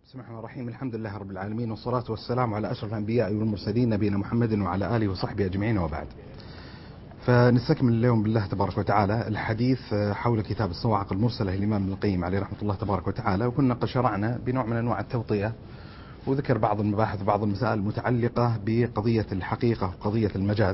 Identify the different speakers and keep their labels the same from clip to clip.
Speaker 1: بسم الله الرحمن الرحيم. الحمد لله رب العالمين، والصلاة والسلام على أشرف الأنبياء والمرسلين نبينا محمد وعلى آله وصحبه أجمعين، وبعد. فنستكمل اليوم بالله تبارك وتعالى الحديث حول كتاب الصواعق المرسلة للإمام ابن القيم عليه رحمة الله تبارك وتعالى. وكنا قد شرعنا بنوع من أنواع التوطئة وذكر بعض المباحث وبعض المسائل المتعلقة بقضية الحقيقة وقضية المجاز.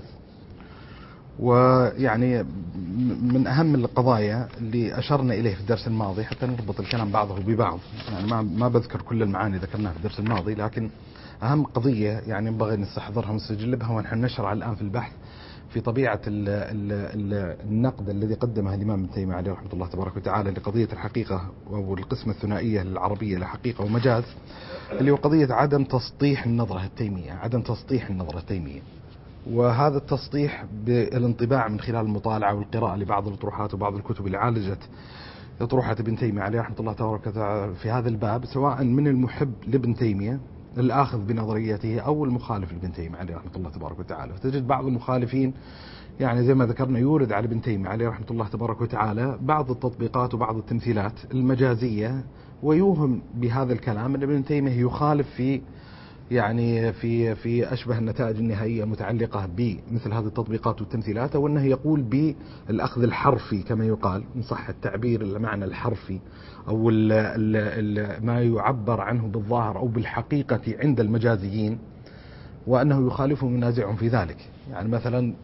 Speaker 1: ويعني من أهم القضايا اللي أشرنا إليه في الدرس الماضي حتى نربط الكلام بعضه ببعض، يعني ما بذكر كل المعاني ذكرناها في الدرس الماضي، لكن أهم قضية يعني ينبغي نستحضرها ونستجلبها ونحن نشرع الآن في البحث في طبيعة النقد الذي قدمه الإمام ابن تيمية عليه رحمة الله تبارك وتعالى لقضية الحقيقة أو القسمة الثنائية العربية لحقيقة ومجاز، اللي هو قضية عدم تسطيح النظرة التيمية. وهذا التسطيح بالانطباع من خلال المطالعة والقراءة لبعض الأطروحات وبعض الكتب اللي عالجت أطروحة ابن تيمية عليه رحمة الله تبارك وتعالى في هذا الباب، سواء من المحب لابن تيمية الآخذ بنظريته أو المخالف لابن تيمية عليه رحمة الله تبارك وتعالى. فتجد بعض المخالفين يعني زي ما ذكرنا يورد على ابن تيمية عليه رحمة الله تبارك وتعالى بعض التطبيقات وبعض التمثيلات المجازية، ويوهم بهذا الكلام أن ابن تيمية يخالف في أشبه النتائج النهائية متعلقة بمثل هذه التطبيقات والتمثيلات، أو أنه يقول بالأخذ الحرفي كما يقال إن صح التعبير، المعنى الحرفي أو ما يعبر عنه بالظاهر أو بالحقيقة عند المجازيين، وأنه يخالفهم وينازعهم في ذلك. يعني مثلا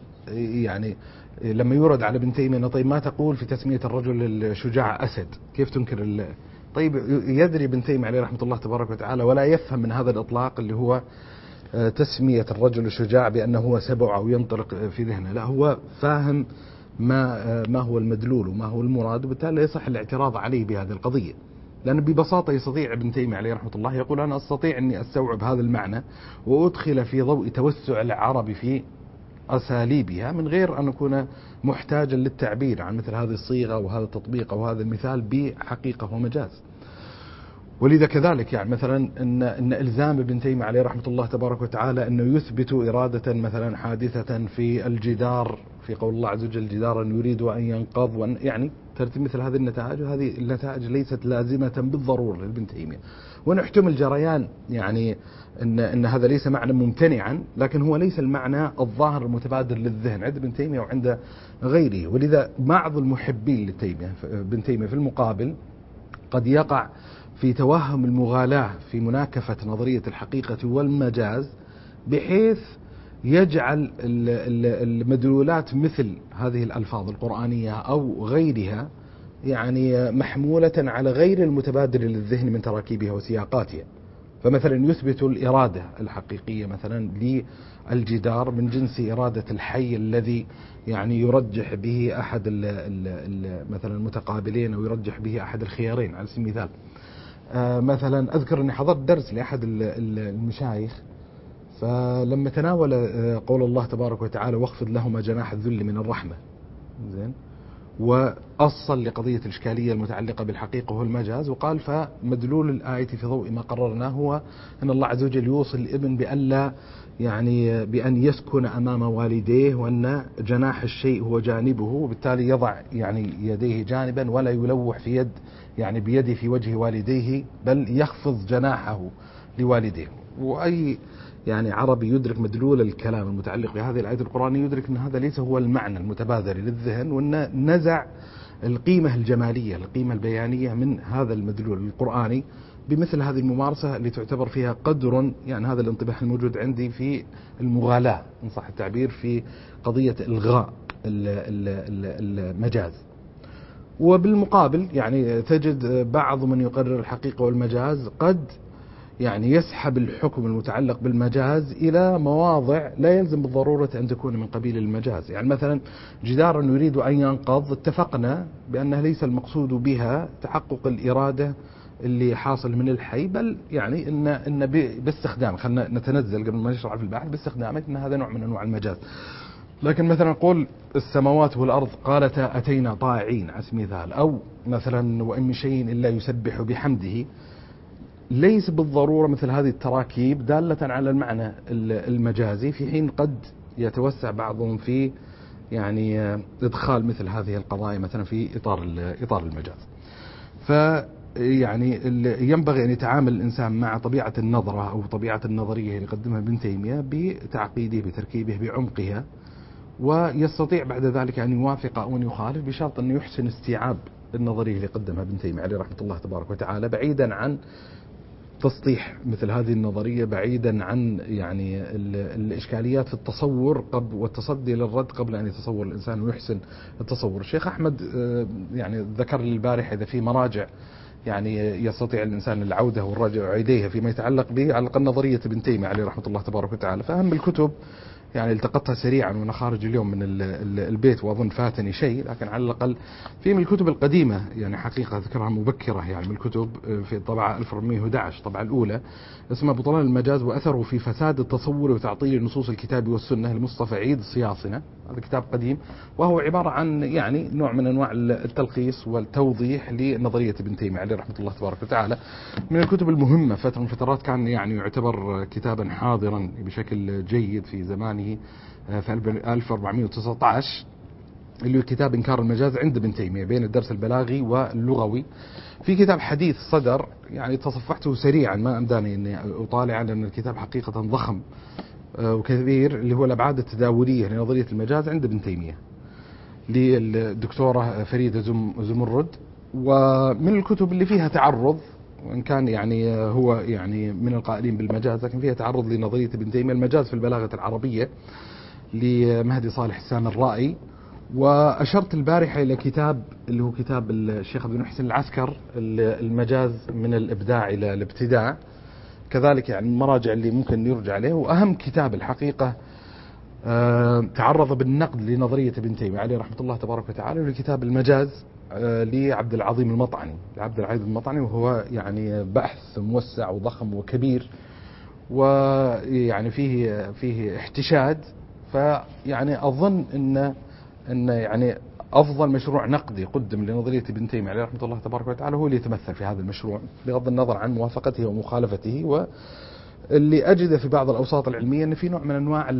Speaker 1: لما يورد على ابن تيمية طيب ما تقول في تسمية الرجل الشجاع أسد، كيف تنكر طيب يدري ابن تيمية عليه رحمة الله تبارك وتعالى ولا يفهم من هذا الإطلاق اللي هو تسمية الرجل الشجاع بأنه هو سبع أو ينطلق في ذهنه، لا هو فاهم ما هو المدلول وما هو المراد، وبالتالي يصح الاعتراض عليه بهذه القضية. لأن ببساطة يستطيع ابن تيمية عليه رحمة الله يقول أنا أستطيع أني أستوعب هذا المعنى وأدخل في ضوء توسع العرب في أساليبها من غير أن أكون محتاجا للتعبير عن مثل هذه الصيغة وهذا التطبيق أو هذا المثال بحقيقة ومجاز. ولذا كذلك يعني مثلا إن إلزام ابن تيمية عليه رحمة الله تبارك وتعالى أنه يثبت إرادة مثلا حادثة في الجدار في قول الله عز وجل جدارا يريد أن ينقض، يعني ترتيب مثل هذه النتائج، وهذه النتائج ليست لازمة بالضرورة لابن تيمية. ونحتمل جريان يعني إن هذا ليس معنى ممتنعا، لكن هو ليس المعنى الظاهر المتبادر للذهن عند ابن تيمية وعند غيره. ولذا بعض المحبين لتيمية ابن تيمية في المقابل قد يقع في توهم المغالاة في مناكفة نظرية الحقيقة والمجاز، بحيث يجعل المدلولات مثل هذه الألفاظ القرآنية أو غيرها يعني محمولة على غير المتبادر للذهن من تراكيبها وسياقاتها. فمثلا يثبت الإرادة الحقيقية مثلا للجدار من جنس إرادة الحي الذي يعني يرجح به أحد مثلا المتقابلين أو يرجح به أحد الخيارين على سبيل المثال. مثلا أذكر أني حضرت درس لأحد المشايخ، فلما تناول قول الله تبارك وتعالى واخفض لهما جناح الذل من الرحمة، زين، وأصل لقضية الإشكالية المتعلقة بالحقيقة والمجاز، وقال فمدلول الآية في ضوء ما قررناه هو أن الله عز وجل يوصي الابن بأن يسكن أمام والديه، وأن جناح الشيء هو جانبه، وبالتالي يضع يعني يديه جانبا ولا يلوح بيده في وجه والديه، بل يخفض جناحه لوالديه. وأي يعني عربي يدرك مدلول الكلام المتعلق بهذه الآية القرآنية يدرك أن هذا ليس هو المعنى المتبادر للذهن، وأن نزع القيمة الجمالية القيمة البيانية من هذا المدلول القرآني بمثل هذه الممارسة اللي تعتبر فيها قدر، يعني هذا الانطباع الموجود عندي في المغالاة إن صح التعبير في قضية إلغاء المجاز. وبالمقابل يعني تجد بعض من يقرر الحقيقة والمجاز قد يعني يسحب الحكم المتعلق بالمجاز إلى مواضع لا يلزم بالضرورة أن تكون من قبيل المجاز. يعني مثلا جدار يريد أن ينقض، اتفقنا بأنه ليس المقصود بها تحقق الإرادة اللي حاصل من الحي، بل يعني إن باستخدام، خلنا نتنزل قبل ما نشرع في البحث، باستخدامك إن هذا نوع من أنواع المجاز. لكن مثلا نقول السماوات والأرض قالتا أتينا طائعين على سبيل المثال، أو مثلا وإن من شيء إلا يسبح بحمده، ليس بالضرورة مثل هذه التراكيب دالة على المعنى المجازي، في حين قد يتوسع بعضهم في يعني إدخال مثل هذه القضايا مثلا في إطار المجاز. يعني ينبغي أن يتعامل الإنسان مع طبيعة النظرة أو طبيعة النظرية اللي يقدمها ابن تيمية بتعقيده بتركيبه بعمقها، ويستطيع بعد ذلك أن يوافق أو أن يخالف بشرط أن يحسن استيعاب النظرية اللي قدمها ابن تيمية عليه رحمة الله تبارك وتعالى، بعيدا عن تسطيح مثل هذه النظرية، بعيدا عن يعني الإشكاليات في التصور والتصدي للرد قبل أن يتصور الإنسان ويحسن التصور. الشيخ أحمد يعني ذكر لي البارحة إذا في مراجع يعني يستطيع الإنسان العودة والرجع إليها فيما يتعلق به على الأقل نظرية ابن تيمية عليه رحمة الله تبارك وتعالى. فأهم الكتب يعني التقطتها سريعا وأنا خارج اليوم من البيت وأظن فاتني شيء، لكن على الأقل في من الكتب القديمة يعني حقيقة ذكرها مبكرة، يعني من الكتب في الطبعة 1411 طبعة الأولى اسمها بطلان المجاز وأثره في فساد التصور وتعطيل نصوص الكتاب والسنة لمصطفى عيد الصياصنة. هذا كتاب قديم وهو عبارة عن يعني نوع من أنواع التلخيص والتوضيح لنظرية ابن تيمية عليه رحمة الله تبارك وتعالى. من الكتب المهمة فترة من فترات كان يعني يعتبر كتابا حاضرا بشكل جيد في زمانه في 1419 اللي هو كتاب إنكار المجاز عند ابن تيمية بين الدرس البلاغي واللغوي. في كتاب حديث صدر يعني تصفحته سريعا ما أمداني أني أطالع لأن الكتاب حقيقة ضخم وكبير، اللي هو الأبعاد التداولية لنظرية المجاز عند ابن تيمية للدكتورة فريدة زمرد. ومن الكتب اللي فيها تعرض وإن كان يعني هو يعني من القائلين بالمجاز لكن فيها تعرض لنظرية ابن تيمية المجاز في البلاغة العربية لمهدي صالح السامرائي. وأشرت البارحة إلى كتاب اللي هو كتاب الشيخ عبد المحسن العسكر المجاز من الإبداع إلى الابتداع، كذلك يعني المراجع اللي ممكن يرجع عليه. وأهم كتاب الحقيقة تعرض بالنقد لنظرية ابن تيمية عليه رحمة الله تبارك وتعالى في كتاب المجاز لعبد العظيم المطعني، وهو يعني بحث موسع وضخم وكبير ويعني فيه احتشاد. فيعني أظن أن يعني أفضل مشروع نقدي قدم لنظرية ابن تيمية عليه رحمة الله تبارك وتعالى هو اللي يتمثل في هذا المشروع بغض النظر عن موافقته ومخالفته. واللي أجد في بعض الأوساط العلمية أن في نوع من أنواع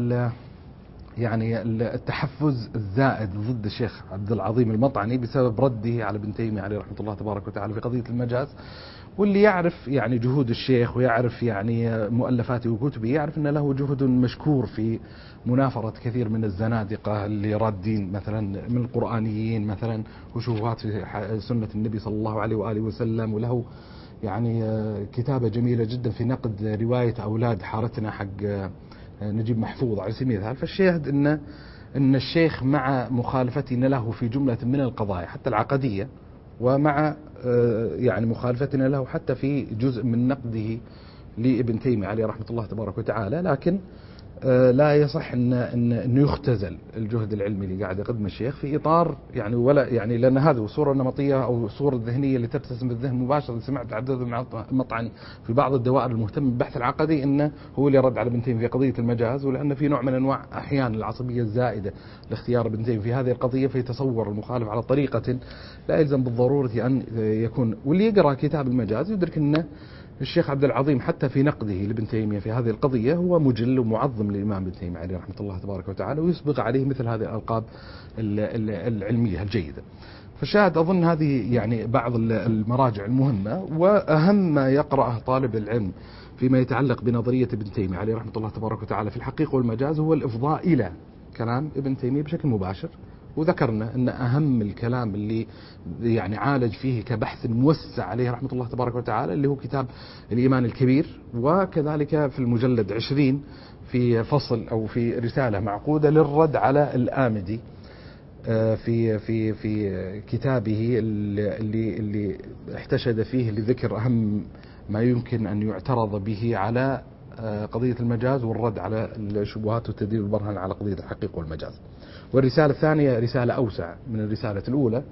Speaker 1: يعني التحفز الزائد ضد الشيخ عبد العظيم المطعني بسبب رده على ابن تيمية عليه رحمة الله تبارك وتعالى في قضية المجاز. واللي يعرف يعني جهود الشيخ ويعرف يعني مؤلفاته وكتبه يعرف أن له جهد مشكور في منافرة كثير من الزنادقة اللي رادين مثلا من القرآنيين مثلا وشبهات في سنة النبي صلى الله عليه وآله وسلم. وله يعني كتابة جميلة جدا في نقد رواية أولاد حارتنا حق نجيب محفوظ على سبيل المثال. فالشاهد أن الشيخ مع مخالفتنا له في جملة من القضايا حتى العقدية ومع يعني مخالفتنا له حتى في جزء من نقده لابن تيمية عليه رحمة الله تبارك وتعالى، لكن لا يصح انه يختزل الجهد العلمي اللي قاعد يقدمه الشيخ في اطار يعني ولا يعني لان هذه الصوره النمطيه او الصوره الذهنيه اللي ترتسم بالذهن مباشره. سمعت عدد المطعني في بعض الدوائر المهتمه بالبحث العقدي انه هو اللي رد على ابن تيمية في قضيه المجاز، ولان في نوع من انواع احيانا العصبيه الزائده لاختيار ابن تيمية في هذه القضيه فيتصور المخالف على طريقه لا يلزم بالضروره ان يكون. واللي يقرا كتاب المجاز يدرك انه الشيخ عبد العظيم حتى في نقده لابن تيمية في هذه القضية هو مجل ومعظم للإمام ابن تيمية عليه رحمة الله تبارك وتعالى، ويسبق عليه مثل هذه الألقاب العلمية الجيدة. فالشاهد أظن هذه يعني بعض المراجع المهمة. وأهم ما يقرأه طالب العلم فيما يتعلق بنظرية ابن تيمية عليه رحمة الله تبارك وتعالى في الحقيقة والمجاز هو الإفضاء إلى كلام ابن تيمية بشكل مباشر. وذكرنا أن أهم الكلام اللي يعني عالج فيه كبحث موسع عليه رحمة الله تبارك وتعالى اللي هو كتاب الإيمان الكبير، وكذلك في المجلد 20 في فصل أو في رسالة معقودة للرد على الآمدي في كتابه اللي احتشد فيه لذكر أهم ما يمكن أن يعترض به على قضية المجاز والرد على الشبهات والتدليل والبرهان على قضية الحقيقة والمجاز. والرسالة الثانية رسالة أوسع من الرسالة الأولى،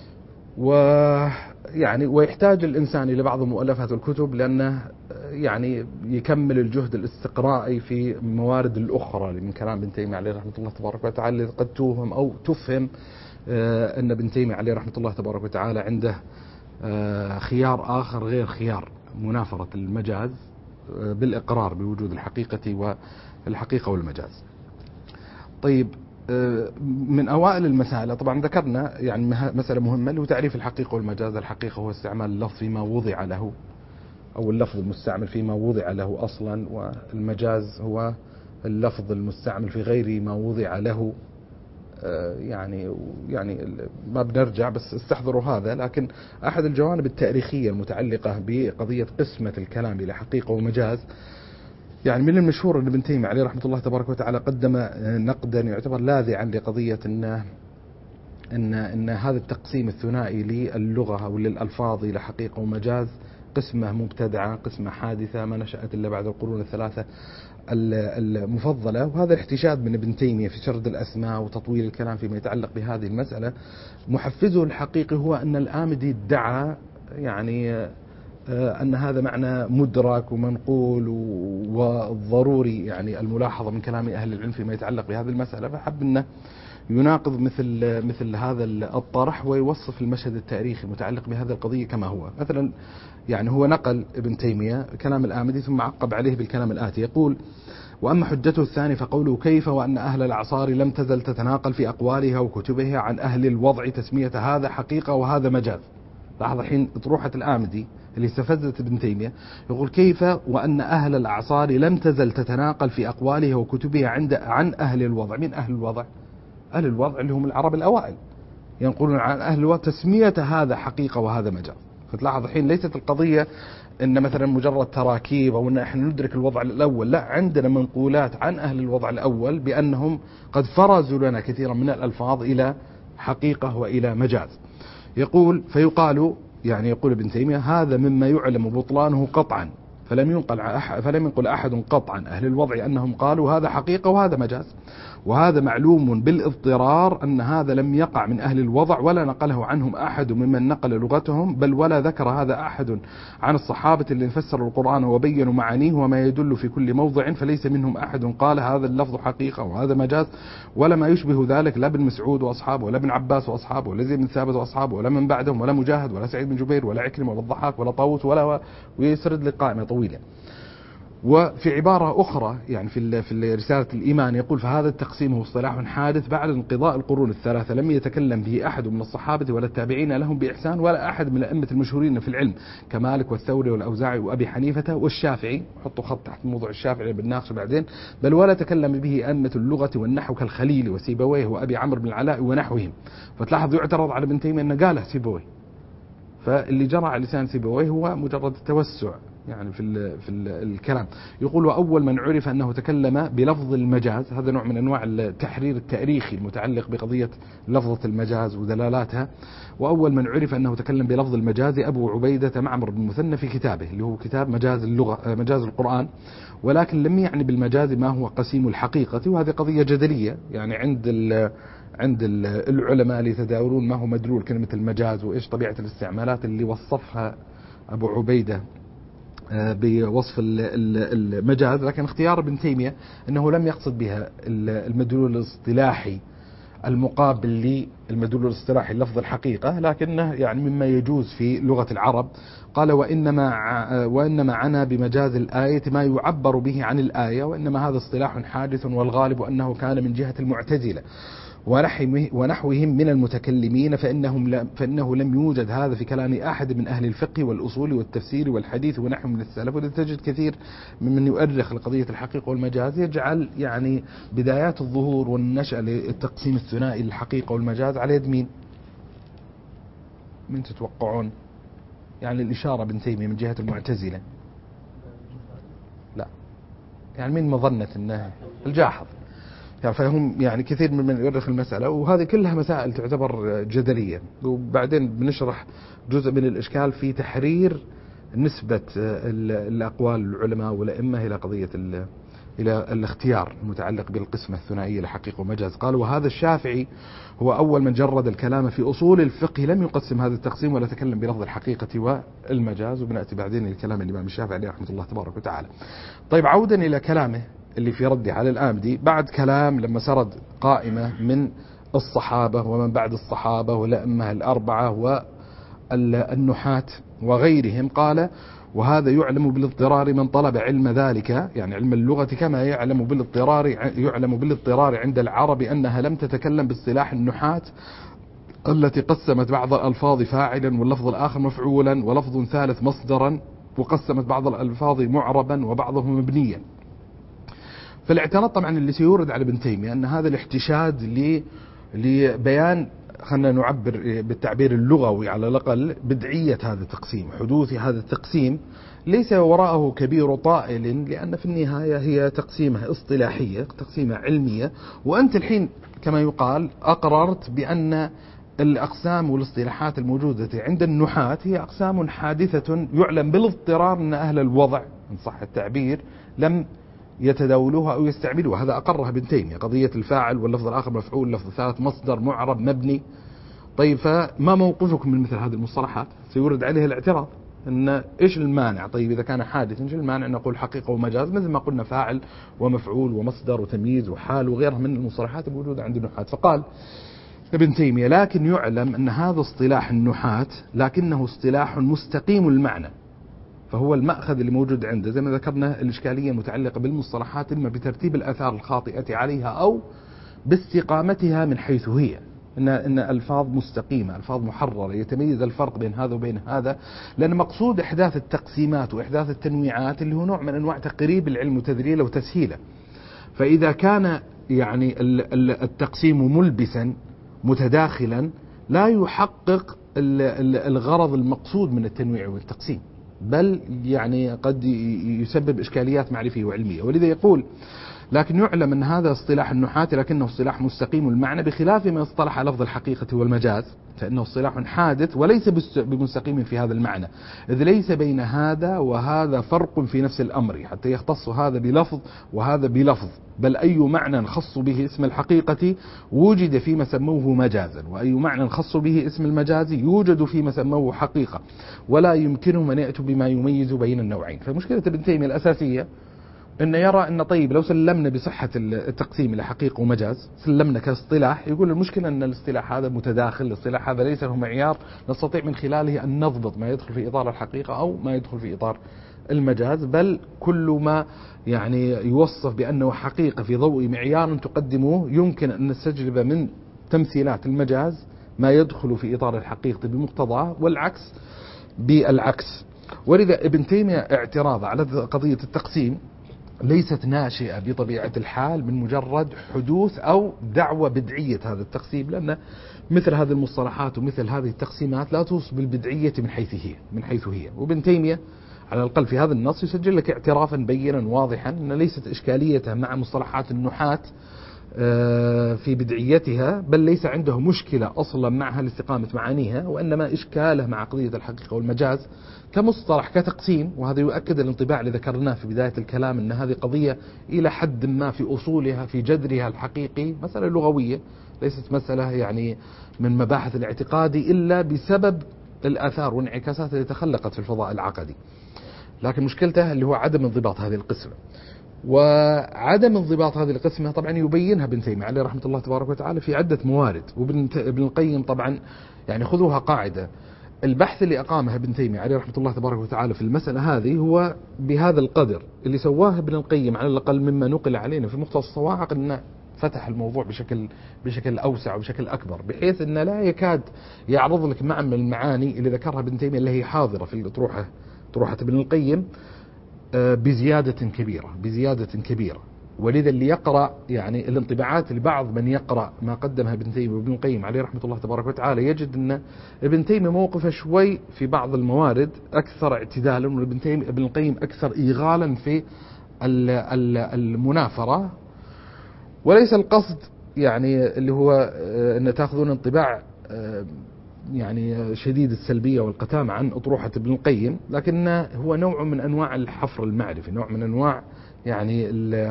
Speaker 1: ويعني ويحتاج الإنسان إلى بعض المؤلفات والكتب لأنه يعني يكمل الجهد الاستقرائي في الموارد الأخرى من كلام ابن تيمية عليه رحمة الله تبارك وتعالى قد توهم أو تفهم أن ابن تيمية عليه رحمة الله تبارك وتعالى عنده خيار آخر غير خيار منافرة المجاز بالإقرار بوجود الحقيقة والمجاز. طيب من أوائل المسائل طبعا ذكرنا يعني مسألة مهمة اللي هو تعريف الحقيقة والمجاز. الحقيقة هو استعمال اللفظ فيما وضع له، أو اللفظ المستعمل فيما وضع له أصلا، والمجاز هو اللفظ المستعمل في غير ما وضع له. يعني ما بنرجع بس استحضروا هذا. لكن أحد الجوانب التاريخية المتعلقة بقضية قسمة الكلام إلى حقيقة ومجاز، يعني من المشهور أن ابن تيمية عليه رحمة الله تبارك وتعالى قدم نقدا يعتبر لاذعا لقضية إن هذا التقسيم الثنائي للغة أو للألفاظ إلى حقيقة ومجاز قسمة مبتدعة، قسمة حادثة ما نشأت إلا بعد القرون الثلاثة المفضلة. وهذا الاحتشاد من ابن تيمية في سرد الأسماء وتطويل الكلام فيما يتعلق بهذه المسألة، محفزه الحقيقي هو أن الآمدي ادعى يعني أن هذا معنى مدرك ومنقول وضروري يعني الملاحظة من كلام أهل العلم فيما يتعلق بهذه المسألة، فحب أنه يناقض مثل هذا الطرح ويوصف المشهد التاريخي المتعلق بهذه القضية كما هو. مثلا يعني هو نقل ابن تيمية كلام الآمدي ثم عقب عليه بالكلام الآتي، يقول: وأما حجته الثاني فقوله: كيف وأن أهل الأعصار لم تزل تتناقل في أقوالها وكتبها عن أهل الوضع تسمية هذا حقيقة وهذا مجاز. لاحظ الحين أطروحة الآمدي اللي استفزت ابن تيمية، يقول: كيف وأن أهل الأعصار لم تزل تتناقل في أقوالها وكتبها عن أهل الوضع. من أهل الوضع؟ أهل الوضع اللي هم العرب الأوائل، ينقلون عن أهل الوضع تسمية هذا حقيقة وهذا مجاز. فتلاحظ الحين ليست القضية إن مثلا مجرد تراكيب أو إن إحنا ندرك الوضع الأول، لا، عندنا منقولات عن أهل الوضع الأول بأنهم قد فرزوا لنا كثيرا من الألفاظ إلى حقيقة وإلى مجاز. يقول: فيقال يعني يقول ابن تيمية: هذا مما يعلم بطلانه قطعا، فلم ينقل أحد قطعا أهل الوضع أنهم قالوا هذا حقيقة وهذا مجاز، وهذا معلوم بالاضطرار أن هذا لم يقع من أهل الوضع ولا نقله عنهم أحد ممن نقل لغتهم، بل ولا ذكر هذا أحد عن الصحابة اللي فسروا القرآن وبينوا معانيه وما يدل في كل موضع، فليس منهم أحد قال هذا اللفظ حقيقة وهذا مجاز، ولا ما يشبه ذلك، لا ابن مسعود وأصحابه ولا ابن عباس وأصحابه ولا زيد بن ثابت وأصحابه ولا من بعدهم ولا مجاهد ولا سعيد بن جبير ولا عكرمة ولا الضحاك ولا طاووس ويسرد لقائمة طويلة. وفي عبارة أخرى يعني في رسالة الإيمان يقول: فهذا التقسيم هو اصطلاح حادث بعد انقضاء القرون الثلاثة، لم يتكلم به أحد من الصحابة ولا التابعين لهم بإحسان ولا أحد من الأئمة المشهورين في العلم كمالك والثوري والأوزاعي وأبي حنيفة والشافعي، حطوا خط تحت موضوع الشافعي بالناقش بعدين، بل ولا تكلم به أئمة اللغة والنحو كالخليل وسيبويه وأبي عمرو بن العلاء ونحوهم. فتلاحظ يعترض على ابن تيمية أنه قاله سيبويه، فاللي جرى على لسان سيبويه هو مجرد التوسع يعني في الكلام. يقول: وأول من عرف أنه تكلم بلفظ المجاز، هذا نوع من أنواع التحرير التاريخي المتعلق بقضية لفظة المجاز ودلالاتها، وأول من عرف أنه تكلم بلفظ المجاز أبو عبيدة معمر بن المثنى في كتابه اللي هو كتاب مجاز اللغة مجاز القرآن، ولكن لم يعني بالمجاز ما هو قسيم الحقيقة، وهذه قضية جدلية يعني عند العلماء اللي يتداولون ما هو مدلول كلمة المجاز وإيش طبيعة الاستعمالات اللي وصفها أبو عبيدة بوصف المجاز. لكن اختيار ابن تيمية أنه لم يقصد بها المدلول الاصطلاحي المقابل للمدلول الاصطلاحي لفظ الحقيقة، لكنه يعني مما يجوز في لغة العرب. قال: وإنما عنا بمجاز الآية ما يعبر به عن الآية، وإنما هذا اصطلاح حادث، والغالب أنه كان من جهة المعتزلة ونحوهم من المتكلمين، فإنه لم يوجد هذا في كلام أحد من أهل الفقه والأصول والتفسير والحديث ونحو من السلف. وتجد كثير ممن يؤرخ لقضية الحقيقة والمجاز يجعل يعني بدايات الظهور والنشأة للتقسيم الثنائي للحقيقة والمجاز على يد مين؟ من تتوقعون؟ يعني الإشارة ابن تيمية من جهة المعتزلة؟ لا، يعني من مظنة أنه الجاحظ، يعني فهم يعني كثير من يؤرخ المسألة، وهذه كلها مسائل تعتبر جدلية. وبعدين بنشرح جزء من الإشكال في تحرير نسبة الأقوال العلماء والأئمة إلى قضية إلى الاختيار المتعلق بالقسمة الثنائية لحقيقة ومجاز. قال: وهذا الشافعي هو أول من جرد الكلام في أصول الفقه، لم يقسم هذا التقسيم ولا تكلم بلفظ الحقيقة والمجاز. وبنأتي بعدين لكلام الإمام الشافعي عليه رحمة الله تبارك وتعالى. طيب، عودا إلى كلامه اللي في رده على الآمدي، بعد كلام لما سرد قائمة من الصحابة ومن بعد الصحابة والأئمة الأربعة النحاة وغيرهم. قال: وهذا يعلم بالاضطرار من طلب علم ذلك، يعني علم اللغة، كما يعلم بالاضطرار عند العرب أنها لم تتكلم باصطلاح النحاة التي قسمت بعض الألفاظ فاعلا واللفظ الآخر مفعولا ولفظ ثالث مصدرا، وقسمت بعض الألفاظ معربا وبعضه مبنيا. فالاعتراض طبعا اللي سيورد على ابن تيمية أن هذا الاحتشاد لبيان، خلنا نعبر بالتعبير اللغوي على الأقل، بدعية هذا التقسيم، حدوث هذا التقسيم، ليس وراءه كبير طائل، لأن في النهاية هي تقسيمة اصطلاحية، تقسيمة علمية، وأنت الحين كما يقال أقررت بأن الأقسام والاصطلاحات الموجودة عند النحاة هي أقسام حادثة يعلم بالاضطرار أن أهل الوضع إن صح التعبير لم يتداولوها أو يستعملوها. هذا أقرها ابن تيمية، قضية الفاعل واللفظ الآخر مفعول، اللفظ الثالث مصدر، معرب، مبني. طيب، فما موقفكم من مثل هذه المصطلحات؟ سيورد عليه الاعتراض أن إيش المانع؟ طيب إذا كان حادثا إيش المانع أن نقول حقيقة ومجاز، مثل ما قلنا فاعل ومفعول ومصدر وتمييز وحال وغيرها من المصطلحات الموجودة عند النحاة. فقال ابن تيمية: لكن يعلم أن هذا اصطلاح النحاة لكنه اصطلاح مستقيم المعنى، فهو المأخذ اللي موجود عنده، زي ما ذكرنا الإشكالية المتعلقة بالمصطلحات إما بترتيب الآثار الخاطئة عليها أو باستقامتها من حيث هي، إن ألفاظ مستقيمة، ألفاظ محررة، يتميز الفرق بين هذا وبين هذا، لأن مقصود إحداث التقسيمات وإحداث التنويعات اللي هو نوع من أنواع تقريب العلم وتذليله وتسهيله. فإذا كان يعني التقسيم ملبسا متداخلا لا يحقق الغرض المقصود من التنويع والتقسيم، بل يعني قد يسبب إشكاليات معرفية وعلمية. ولذا يقول: لكن يعلم أن هذا اصطلاح النحاة لكنه اصطلاح مستقيم المعنى، بخلاف ما اصطلح لفظ الحقيقة والمجاز، فإنه اصطلاح حادث وليس بمستقيم في هذا المعنى، إذ ليس بين هذا وهذا فرق في نفس الأمر حتى يختص هذا بلفظ وهذا بلفظ، بل أي معنى خص به اسم الحقيقة وجد فيما سموه مجازا، وأي معنى خص به اسم المجاز يوجد فيما سموه حقيقة، ولا يمكنهم أن يأتوا بما يميز بين النوعين. فمشكلة ابن تيمية الأساسية أن يرى أن طيب لو سلمنا بصحة التقسيم إلى حقيقة ومجاز، سلمنا كاصطلاح، يقول المشكلة أن الاصطلاح هذا متداخل، الاصطلاح هذا ليس له معيار نستطيع من خلاله أن نضبط ما يدخل في إطار الحقيقة أو ما يدخل في إطار المجاز، بل كل ما يعني يوصف بأنه حقيقة في ضوء معيار تقدمه يمكن أن نستجلب من تمثيلات المجاز ما يدخل في إطار الحقيقة بمقتضاه، والعكس بالعكس. ولذا ابن تيمية اعتراض على قضية التقسيم ليست ناشئة بطبيعة الحال من مجرد حدوث أو دعوة بدعية هذا التقسيم، لأن مثل هذه المصطلحات ومثل هذه التقسيمات لا توصف بالبدعية من حيث هي. وابن تيمية على الأقل في هذا النص يسجل لك اعترافا بينا واضحا أن ليست إشكاليته مع مصطلحات النحاة في بدعيتها، بل ليس عنده مشكلة أصلا معها لاستقامة معانيها، وإنما إشكاله مع قضية الحقيقة والمجاز كمصطلح كتقسيم. وهذا يؤكد الانطباع اللي ذكرناه في بداية الكلام أن هذه قضية إلى حد ما في أصولها في جذرها الحقيقي مسألة لغوية، ليست مسألة يعني من مباحث الاعتقاد إلا بسبب الآثار والانعكاسات التي تخلقت في الفضاء العقدي. لكن مشكلته اللي هو عدم انضباط هذه القسمة، وعدم انضباط هذه القسمة طبعا يبينها ابن تيمية عليه رحمة الله تبارك وتعالى في عدة موارد. وابن القيم طبعا يعني خذوها قاعدة، البحث اللي أقامه ابن تيمية عليه رحمة الله تبارك وتعالى في المسألة هذه هو بهذا القدر اللي سواه ابن القيم على الأقل مما نقل علينا في مختصر الصواعق، أنه فتح الموضوع بشكل أوسع وبشكل أكبر، بحيث أنه لا يكاد يعرض لك معنى من المعاني اللي ذكرها ابن تيمية اللي هي حاضرة في طروحة ابن القيم بزيادة كبيرة. ولذا اللي يقرأ يعني الانطباعات لبعض من يقرأ ما قدمها ابن تيمية وابن القيم عليه رحمة الله تبارك وتعالى يجد أن ابن تيمية موقفه شوي في بعض الموارد أكثر اعتدالا، وابن القيم أكثر إيغالا في المنافرة. وليس القصد يعني اللي هو أن تأخذون انطباع يعني شديد السلبية والقتامة عن أطروحة ابن القيم، لكنه هو نوع من أنواع الحفر المعرفي، نوع من أنواع يعني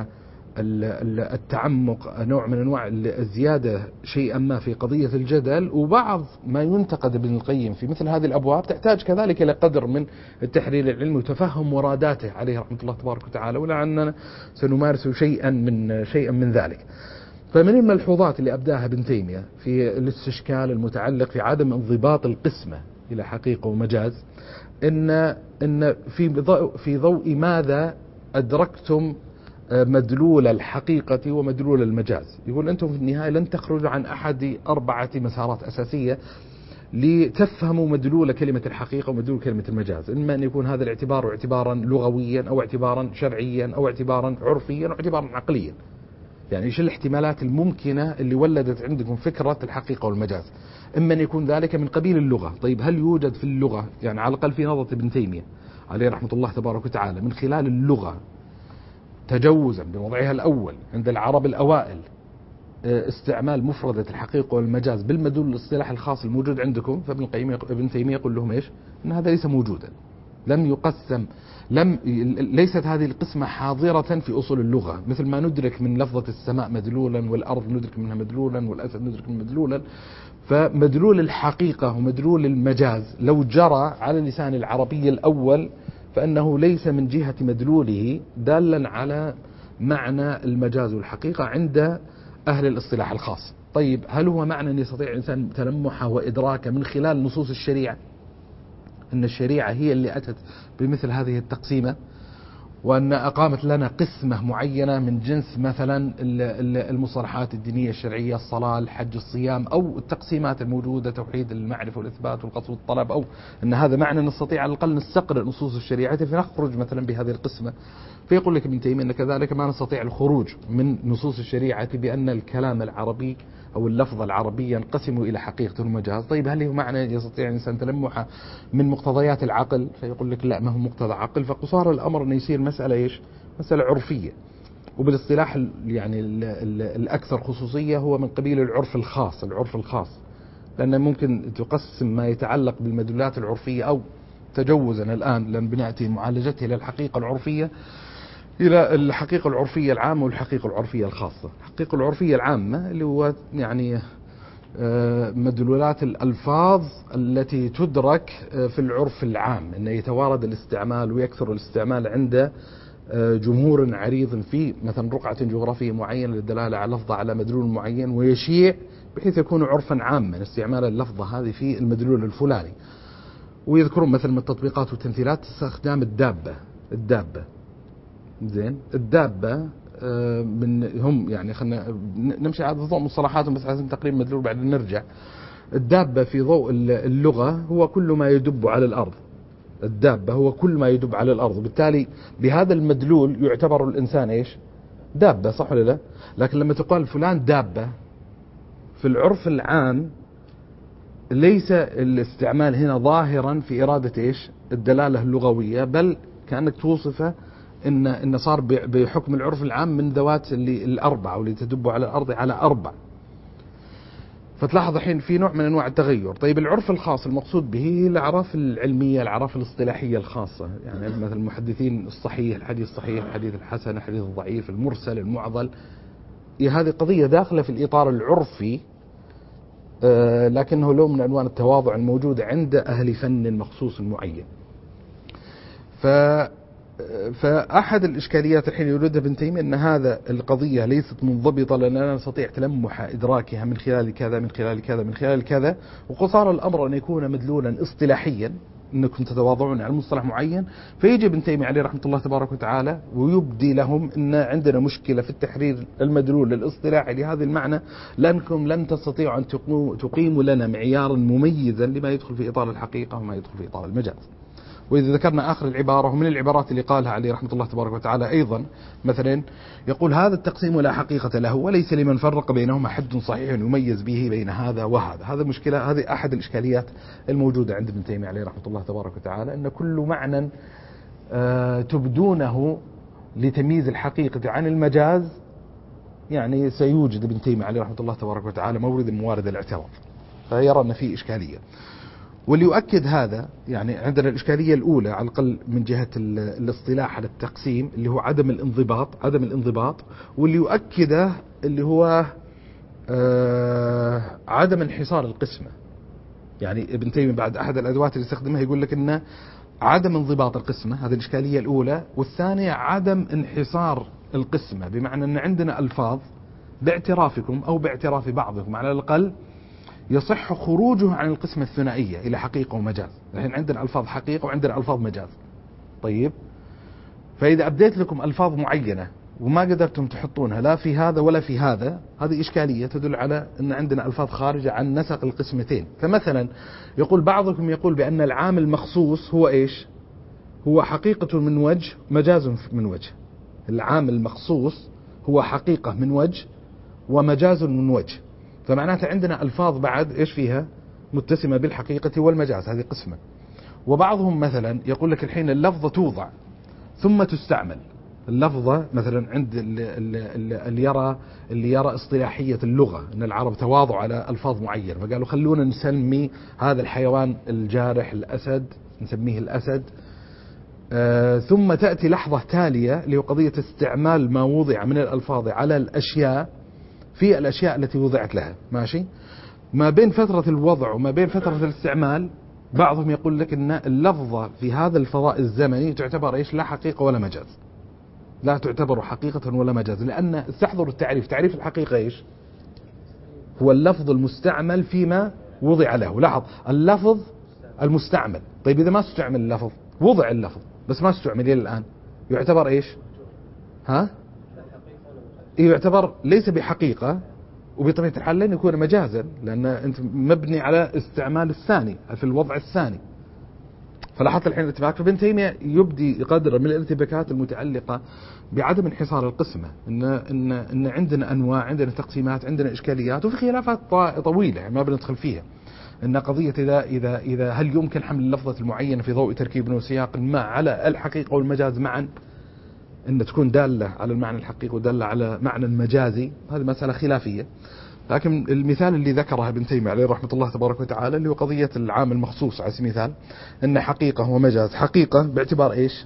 Speaker 1: التعمق، نوع من أنواع الزيادة شيئا ما في قضية الجدل. وبعض ما ينتقد ابن القيم في مثل هذه الأبواب تحتاج كذلك إلى قدر من التحرير العلمي وتفهم مراداته عليه رحمة الله تبارك وتعالى، ولعلنا سنمارس شيئا من ذلك. فمن الملحوظات اللي أبداها ابن تيمية في الاستشكال المتعلق في عدم انضباط القسمة، إلى حقيقة ومجاز، إن في ضوء ماذا أدركتم مدلول الحقيقة ومدلول المجاز. يقول أنتم في النهاية لن تخرجوا عن أحد 4 مسارات أساسية لتفهموا مدلول كلمة الحقيقة ومدلول كلمة المجاز. إما أن يكون هذا الاعتبار اعتبارا لغويا، أو اعتبارا شرعيا، أو اعتبارا عرفيا، أو اعتبارا عقليا. يعني إيش الاحتمالات الممكنة اللي ولدت عندكم فكرة الحقيقة والمجاز؟ إما أن يكون ذلك من قبيل اللغة. طيب هل يوجد في اللغة، يعني على الأقل في نظرة ابن تيمية عليه رحمة الله تبارك وتعالى، من خلال اللغة تجوزا بوضعها الأول عند العرب الأوائل استعمال مفردة الحقيقة والمجاز بالمدلول الاصطلاح الخاص الموجود عندكم؟ ابن تيمية يقول لهم إيش؟ أن هذا ليس موجودا، لم يقسم، ليست هذه القسمة حاضرة في أصول اللغة، مثل ما ندرك من لفظة السماء مدلولا، والأرض ندرك منها مدلولا، والأسد ندرك منها مدلولا. فمدلول الحقيقة ومدلول المجاز لو جرى على لسان العربي الأول فإنه ليس من جهة مدلوله دالا على معنى المجاز والحقيقة عند أهل الاصطلاح الخاص. طيب هل هو معنى يستطيع الإنسان تلمحه وإدراكه من خلال نصوص الشريعة؟ أن الشريعة هي اللي أتت بمثل هذه التقسيمة، وأن أقامت لنا قسمة معينة من جنس مثلا المصطلحات الدينية الشرعية، الصلاة، الحج، الصيام، أو التقسيمات الموجودة، توحيد المعرفة والإثبات والقصد والطلب، أو أن هذا معنى نستطيع على الأقل نستقرأ نصوص الشريعة فنخرج مثلا بهذه القسمة. فيقول لك ابن تيمية أن كذلك ما نستطيع الخروج من نصوص الشريعة بأن الكلام العربي أو اللفظ العربي ينقسم إلى حقيقة ومجاز. طيب هل هو معنى يستطيع الإنسان تلمحه من مقتضيات العقل؟ فيقول لك لا، ما هو مقتضى عقل. فقصار الأمر أن يصير مسألة إيش؟ مسألة عرفية، وبالاصطلاح يعني الأكثر خصوصية هو من قبيل العرف الخاص. العرف الخاص لأن ممكن تقسم ما يتعلق بالمدلولات العرفية أو تجوزا الآن لن بنأتي معالجتها إلى الحقيقة العرفية، إلى الحقيقة العرفية العامة والحقيقة العرفية الخاصة. الحقيقة العرفية العامة اللي هو يعني مدلولات الألفاظ التي تدرك في العرف العام، أن يتوارد الاستعمال ويكثر الاستعمال عند جمهور عريض في مثلا رقعة جغرافية معينة للدلالة على لفظة على مدلول معين، ويشيع بحيث يكون عرفا عاما استعمال اللفظة هذه في المدلول الفلاني. ويذكرون مثلا من التطبيقات والتمثيلات استخدام الدابة زين. الدابة من هم يعني خلنا نمشي على ضوء مصطلحاتهم بس لازم تقريبا مدلول بعد نرجع. الدابة في ضوء اللغة هو كل ما يدب على الأرض. الدابة هو كل ما يدب على الأرض، وبالتالي بهذا المدلول يعتبر الإنسان إيش؟ دابة، صح ولا لا؟ لكن لما تقال فلان دابة في العرف العام ليس الاستعمال هنا ظاهرا في إرادة إيش؟ الدلالة اللغوية، بل كأنك توصفه إن صار بحكم العرف العام من ذوات الأربع واللي تدب على الأرض على 4. فتلاحظ الحين في نوع من أنواع التغير. طيب العرف الخاص المقصود به هي الأعراف العلمية، الأعراف الاصطلاحية الخاصة، يعني مثل المحدثين الصحيح، الحديث الصحيح، الحديث الحسن، الحديث الضعيف، المرسل، المعضل. هذه قضية داخلة في الإطار العرفي، لكنه له من أنواع التواضع الموجودة عند أهل فن مخصوص معين. فأحد الإشكاليات الحين يريدها ابن تيمية أن هذا القضية ليست منضبطة لأننا لا نستطيع تلمح إدراكها من خلال كذا من خلال كذا من خلال كذا، وقصار الأمر أن يكون مدلولا اصطلاحيا، أنكم تتواضعون على مصطلح معين. فيجي ابن تيمية عليه رحمة الله تبارك وتعالى ويبدي لهم أن عندنا مشكلة في التحرير المدلول الاصطلاحي لهذا المعنى، لأنكم لن تستطيعوا أن تقيموا لنا معيارا مميزا لما يدخل في إطار الحقيقة وما يدخل في إطار المجاز. وإذا ذكرنا آخر العبارة ومن العبارات اللي قالها عليه رحمة الله تبارك وتعالى أيضا، مثلا يقول هذا التقسيم لا حقيقة له وليس لمن فرق بينهما حد صحيح يميز به بين هذا وهذا. هذا مشكلة، هذه أحد الإشكاليات الموجودة عند ابن تيمية عليه رحمة الله تبارك وتعالى، أن كل معنى تبدونه لتمييز الحقيقة عن المجاز يعني سيوجد ابن تيمية عليه رحمة الله تبارك وتعالى مورد من موارد الاعتراض، فيرى أن فيه إشكالية. واللي يؤكد هذا يعني عندنا الإشكالية الأولى على الأقل من جهة الاصطلاح على التقسيم اللي هو عدم الانضباط، واللي يؤكده اللي هو عدم انحصار القسمة. يعني ابن تيمية بعد أحد الأدوات اللي يستخدمها يقول لك إن عدم انضباط القسمة، هذه الإشكالية الأولى. والثانية عدم انحصار القسمة، بمعنى أن عندنا ألفاظ باعترافكم أو باعتراف بعضكم على الأقل يصح خروجه عن القسمة الثنائية إلى حقيقة ومجاز. الحين عندنا ألفاظ حقيقة وعندنا ألفاظ مجاز. طيب، فإذا أبديت لكم ألفاظ معينة وما قدرتم تحطونها لا في هذا ولا في هذا، هذه إشكالية تدل على أن عندنا ألفاظ خارجة عن نسق القسمتين. فمثلا يقول بعضكم يقول بأن العام المخصوص هو إيش؟ هو حقيقة من وجه، مجاز من وجه. العام المخصوص هو حقيقة من وجه ومجاز من وجه. فمعناته عندنا ألفاظ بعد إيش فيها؟ متسمة بالحقيقة والمجاز، هذه قسمة. وبعضهم مثلا يقول لك الحين اللفظة توضع ثم تستعمل. اللفظة مثلا عند اللي يرى اصطلاحية اللغة أن العرب تواضعوا على ألفاظ معينة، فقالوا خلونا نسمي هذا الحيوان الجارح الأسد، نسميه الأسد. ثم تأتي لحظة تالية اللي هو قضية استعمال ما وضع من الألفاظ على الأشياء في الأشياء التي وضعت لها. ماشي؟ ما بين فترة الوضع وما بين فترة الاستعمال بعضهم يقول لك أن اللفظة في هذا الفضاء الزمني تعتبر إيش؟ لا حقيقة ولا مجاز، لا تعتبر حقيقة ولا مجاز، لأن استحضروا التعريف. تعريف الحقيقة إيش؟ هو اللفظ المستعمل فيما وضع له. لاحظ، اللفظ المستعمل. طيب إذا ما استعمل اللفظ، وضع اللفظ بس ما استعمل إلى الآن، يعتبر إيش؟ يعتبر ليس بحقيقة، وبطبيعة الحال لن يكون مجازا، لأن أنت مبني على استعمال الثاني في الوضع الثاني. فلاحظت الحين الارتباك. فابن تيمية يبدي قدر من الارتباكات المتعلقة بعدم انحصار القسمة، إن عندنا أنواع، عندنا تقسيمات، عندنا إشكاليات، وفي خلافات طويلة يعني ما بندخل فيها. إن قضية إذا هل يمكن حمل اللفظة المعينة في ضوء تركيب وسياق ما على الحقيقة والمجاز معا، أن تكون دالة على المعنى الحقيقي ودالة على معنى المجازي، هذه مسألة خلافية. لكن المثال اللي ذكره ابن تيمية عليه رحمة الله تبارك وتعالى اللي هو قضية العام المخصوص على سبيل المثال، أن حقيقة ومجاز. حقيقة باعتبار إيش؟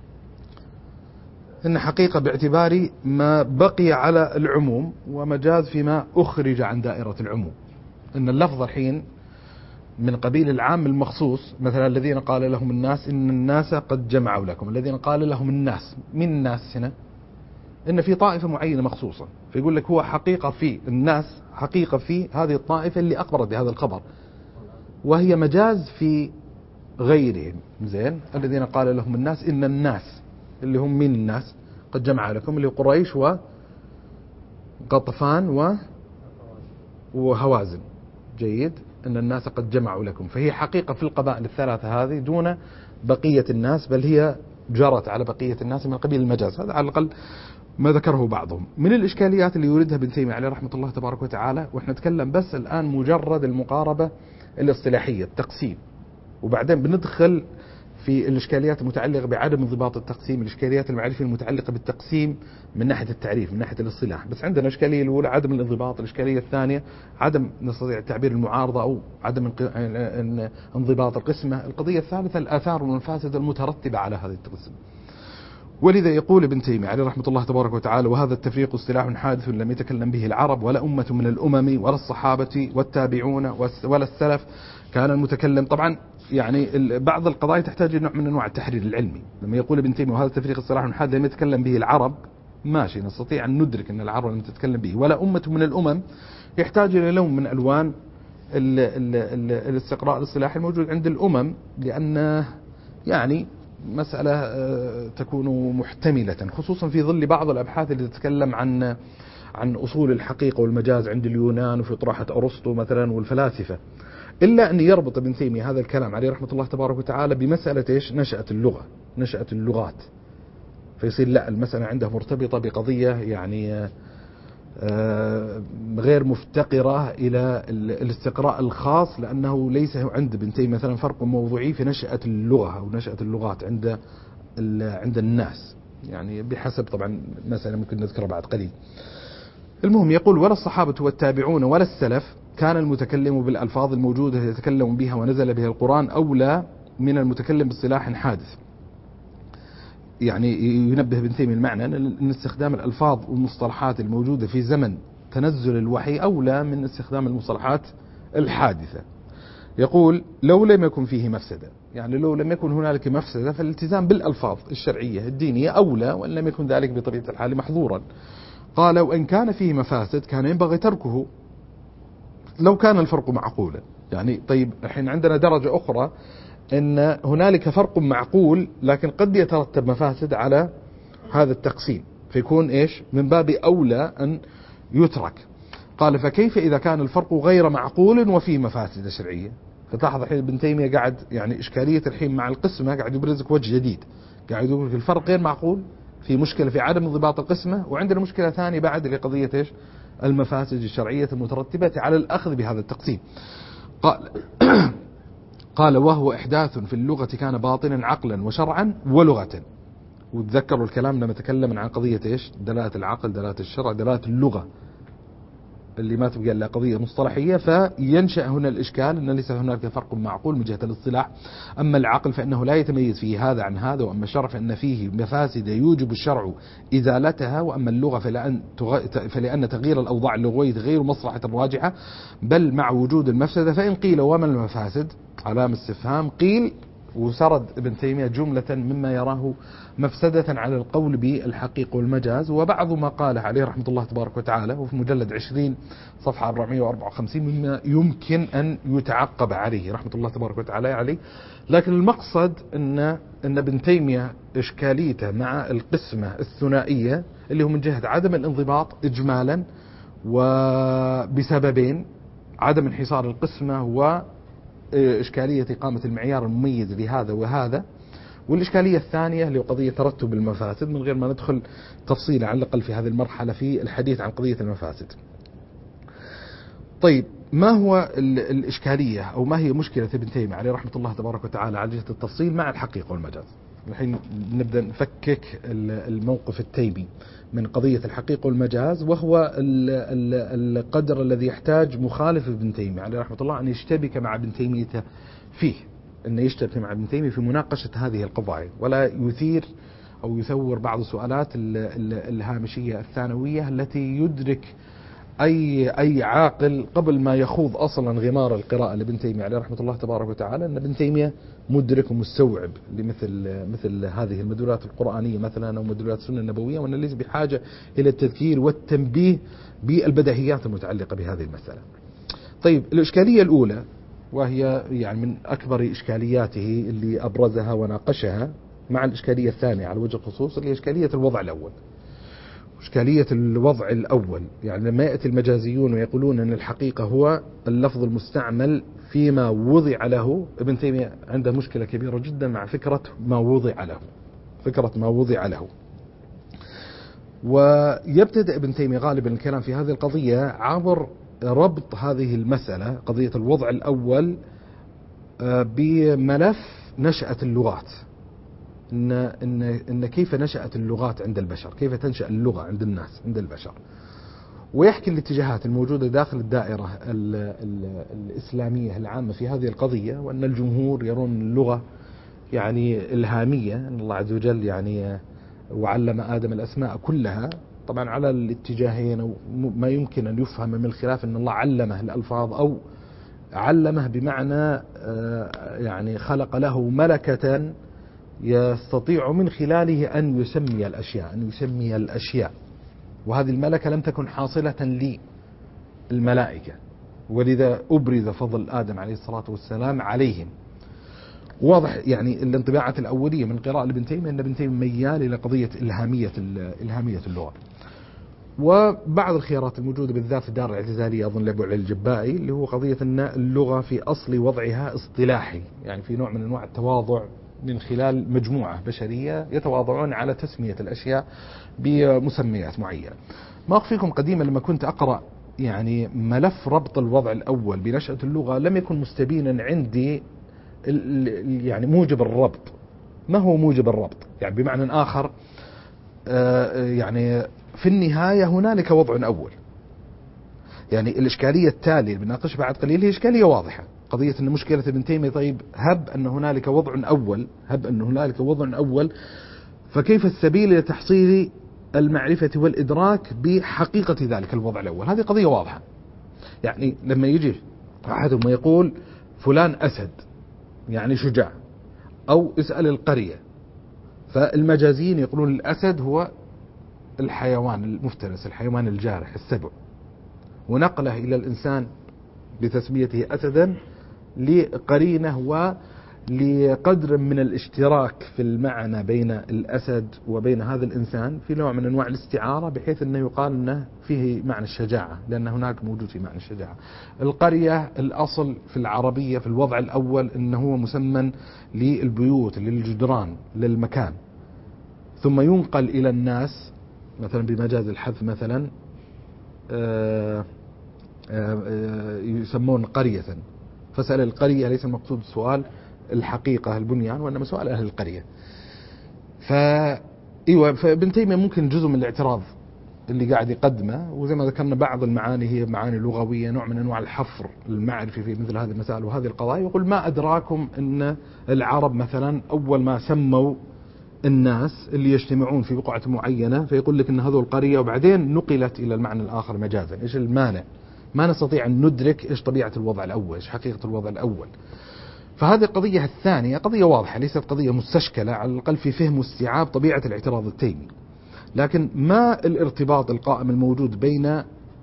Speaker 1: أن حقيقة باعتبار ما بقي على العموم، ومجاز فيما أخرج عن دائرة العموم. أن اللفظ الحين من قبيل العام المخصوص، مثلا الذين قال لهم الناس إن الناس قد جمعوا لكم. الذين قال لهم الناس، من الناس هنا؟ إن في طائفة معينة مخصوصة، فيقول لك هو حقيقة في الناس، حقيقة في هذه الطائفة اللي أخبرت بهذا الخبر، وهي مجاز في غيرهم. زين، الذين قال لهم الناس إن الناس اللي هم من الناس قد جمع لكم، اللي هو قريش وقطفان وهوازن. جيد، أن الناس قد جمعوا لكم، فهي حقيقة في القبائل الثلاثة هذه دون بقية الناس، بل هي جرت على بقية الناس من قبيل المجاز. هذا على الأقل ما ذكره بعضهم. من الإشكاليات اللي يوردها ابن تيمية عليه رحمة الله تبارك وتعالى، وإحنا نتكلم بس الآن مجرد المقاربة الاصطلاحية، التقسيم، وبعدين بندخل في الإشكاليات المتعلقة بعدم انضباط التقسيم، الإشكاليات المعرفية المتعلقة بالتقسيم من ناحية التعريف، من ناحية الاصطلاح. بس عندنا إشكالية الأولى عدم الانضباط، الإشكالية الثانية عدم نستطيع التعبير المعارضة أو عدم انضباط القسمة، القضية الثالثة الآثار والمفاسد المترتبة على هذه التقسيم. ولذا يقول ابن تيمية عليه رحمة الله تبارك وتعالى: وهذا التفريق اصطلاح حادث لم يتكلم به العرب ولا أمة من الأمم ولا الصحابة والتابعون ولا السلف. كان المتكلم طبعا يعني بعض القضايا تحتاج نوع من انواع التحرير العلمي. لما يقول ابن تيمية وهذا التفريق اصطلاح حادث لم يتكلم به العرب، ماشي، نستطيع أن ندرك أن العرب لم تتكلم به، ولا أمة من الأمم، يحتاج إلى لون من ألوان الاستقراء الاصطلاحي الموجود عند الأمم، لأن يعني مسألة تكون محتملة، خصوصا في ظل بعض الأبحاث اللي تتكلم عن أصول الحقيقة والمجاز عند اليونان وفي طروحة أرسطو مثلا والفلاسفة. إلا أن يربط ابن تيمية هذا الكلام عليه رحمة الله تبارك وتعالى بمسألة إيش؟ نشأة اللغة، نشأة اللغات، فيصير لا، المسألة عنده مرتبطة بقضية يعني غير مفتقرة إلى الاستقراء الخاص، لأنه ليس عند ابن تيمية مثلا فرق موضوعي في نشأة اللغة أو نشأة اللغات عند الناس، يعني بحسب طبعا مسألة ممكن نذكرها بعد قليل. المهم يقول: ولا الصحابة والتابعون ولا السلف كان المتكلم بالألفاظ الموجودة يتكلم بها ونزل بها القرآن أولى من المتكلم باصطلاح حادث. يعني ينبه ابن تيمية المعنى أن استخدام الألفاظ والمصطلحات الموجودة في زمن تنزل الوحي أولى من استخدام المصطلحات الحادثة. يقول: لو لم يكن فيه مفسدة، يعني لو لم يكن هنالك مفسدة فالالتزام بالألفاظ الشرعية الدينية أولى، وأن لم يكن ذلك بطبيعة الحال محظورا. قال: وإن كان فيه مفاسد كان ينبغي تركه. لو كان الفرق معقولا. يعني طيب الحين عندنا درجة أخرى أن هنالك فرق معقول لكن قد يترتب مفاسد على هذا التقسيم، فيكون إيش من باب أولى أن يترك. قال فكيف إذا كان الفرق غير معقول وفيه مفاسد شرعية؟ فتلاحظ الحين ابن تيمية قاعد يعني إشكالية الحين مع القسمة قاعد يبرزك وجه جديد، قاعد يقول الفرق غير معقول، في مشكلة في عدم انضباط القسمة، وعندنا مشكلة ثانية بعد لقضية إيش المفاسد الشرعية المترتبة على الأخذ بهذا التقسيم. قال قال وهو إحداث في اللغة كان باطنا عقلا وشرعا ولغة. وتذكروا الكلام لما تكلمنا عن قضية إيش دلالة العقل، دلالة الشرع، دلالة اللغة اللي ما تبقى إلا قضية مصطلحية. فينشأ هنا الإشكال أن ليس هناك فرق معقول من جهة الاصطلاح. أما العقل فإنه لا يتميز فيه هذا عن هذا، وأما الشرع فإن فيه مفاسد يوجب الشرع إزالتها، وأما اللغة فلأن تغيير الأوضاع اللغوية غير مصلحة راجحة بل مع وجود المفسدة. فإن قيل وما المفاسد علامة استفهام، قيل وسرد ابن تيمية جملة مما يراه مفسدة على القول بالحقيقة والمجاز، وبعض ما قاله عليه رحمة الله تبارك وتعالى وفي مجلد 20 صفحة 454 مما يمكن أن يتعقب عليه رحمة الله تبارك وتعالى عليه. لكن المقصد أن ابن تيمية إشكاليته مع القسمة الثنائية اللي هو من جهة عدم الانضباط إجمالا وبسببين: عدم انحصار القسمة وإشكالية إقامة المعيار المميز لهذا وهذا، والإشكالية الثانية اللي هو قضية ترتب المفاسد، من غير ما ندخل تفصيلا على الأقل في هذه المرحلة في الحديث عن قضية المفاسد. طيب ما هو الإشكالية أو ما هي مشكلة ابن تيمية عليه رحمة الله تبارك وتعالى على جهة التفصيل مع الحقيقة والمجاز؟ الحين نبدأ نفكك الموقف التيمي من قضية الحقيقة والمجاز، وهو القدر الذي يحتاج مخالف ابن تيمية عليه رحمة الله أن يشتبك مع ابن تيمية فيه، أن يشتبك مع ابن تيمية في مناقشة هذه القضايا، ولا يثير أو يثور بعض السؤالات الهامشية الثانوية التي يدرك أي عاقل قبل ما يخوض أصلا غمار القراءة لابن تيمية عليه رحمة الله تبارك وتعالى أن ابن تيمية مدرك ومستوعب مثل هذه المدلولات القرآنية مثلا أو مدلولات السنة النبوية، وأن ليس بحاجة إلى التذكير والتنبيه بالبديهيات المتعلقة بهذه المسألة. طيب الإشكالية الأولى، وهي يعني من أكبر إشكالياته اللي أبرزها وناقشها مع الإشكالية الثانية على وجه الخصوص، اللي هي إشكالية الوضع الأول. إشكالية الوضع الأول يعني لما يأتي المجازيون ويقولون أن الحقيقة هو اللفظ المستعمل فيما وضع له، ابن تيمية عنده مشكلة كبيرة جدا مع فكرة ما وضع له. ويبتدأ ابن تيمية غالبا الكلام في هذه القضية عبر ربط هذه المسألة قضية الوضع الأول بملف نشأة اللغات، إن كيف نشأت اللغات عند البشر، كيف تنشأ اللغة عند الناس عند البشر، ويحكي الاتجاهات الموجودة داخل الدائرة الإسلامية العامة في هذه القضية، وأن الجمهور يرون اللغة يعني إلهامية، أن الله عز وجل يعني وعلم آدم الأسماء كلها، طبعا على الاتجاهين ما يمكن أن يفهم من الخلاف أن الله علمه الألفاظ أو علمه بمعنى يعني خلق له ملكة يستطيع من خلاله أن يسمي الأشياء، وهذه الملكة لم تكن حاصلة للملائكة، ولذا أبرز فضل آدم عليه الصلاة والسلام عليهم. واضح يعني الانطباعات الأولية من قراءة ابن تيمية أن ابن تيمية ميال إلى قضية إلهامية اللغة. وبعض الخيارات الموجودة بالذات في الدار الاعتزالية أظن لأبو علي الجبائي، اللي هو قضية أن اللغة في أصل وضعها اصطلاحي، يعني في نوع من أنواع التواضع من خلال مجموعة بشرية يتواضعون على تسمية الأشياء بمسميات معينة. ما أخفيكم قديما لما كنت أقرأ يعني ملف ربط الوضع الأول بنشأة اللغة لم يكن مستبينا عندي يعني موجب الربط. ما هو موجب الربط؟ يعني بمعنى آخر يعني في النهاية هنالك وضع أول. يعني الإشكالية التالية اللي بناقش بعد قليل هي إشكالية واضحة، قضية أن مشكلة ابن تيمية طيب هب أن هنالك وضع أول فكيف السبيل لتحصيل المعرفة والإدراك بحقيقة ذلك الوضع الأول؟ هذه قضية واضحة. يعني لما يجي أحدهم ويقول فلان أسد يعني شجاع، أو اسأل القرية، فالمجازين يقولون الأسد هو الحيوان المفترس، الحيوان الجارح، السبع، ونقله إلى الإنسان بتسميته أسدا لقرينة ولقدر من الاشتراك في المعنى بين الأسد وبين هذا الإنسان في نوع من أنواع الاستعارة، بحيث أنه يقال أنه فيه معنى الشجاعة، لأن هناك موجود في معنى الشجاعة. القرية الأصل في العربية في الوضع الأول أنه هو مسمى للبيوت، للجدران، للمكان، ثم ينقل إلى الناس مثلا بمجاز الحذف مثلا يسمون قرية، فسأل القرية ليس المقصود سؤال الحقيقة البنيان، وإنما سؤال أهل القرية. فابن تيمية ممكن جزء من الاعتراض اللي قاعد يقدمه، وزي ما ذكرنا بعض المعاني هي معاني لغوية، نوع من أنواع الحفر المعرفي في مثل هذه المسائل وهذه القضايا. يقول ما أدراكم أن العرب مثلا أول ما سموا الناس اللي يجتمعون في بقعة معينة فيقول لك أن هذول القرية، وبعدين نقلت إلى المعنى الآخر مجازا. إيش المانع؟ ما نستطيع أن ندرك إيش طبيعة الوضع الأول، إيش حقيقة الوضع الأول. فهذه القضية الثانية قضية واضحة، ليست قضية مستشكلة، على الأقل في فهم واستيعاب طبيعة الاعتراض التيمي. لكن ما الارتباط القائم الموجود بين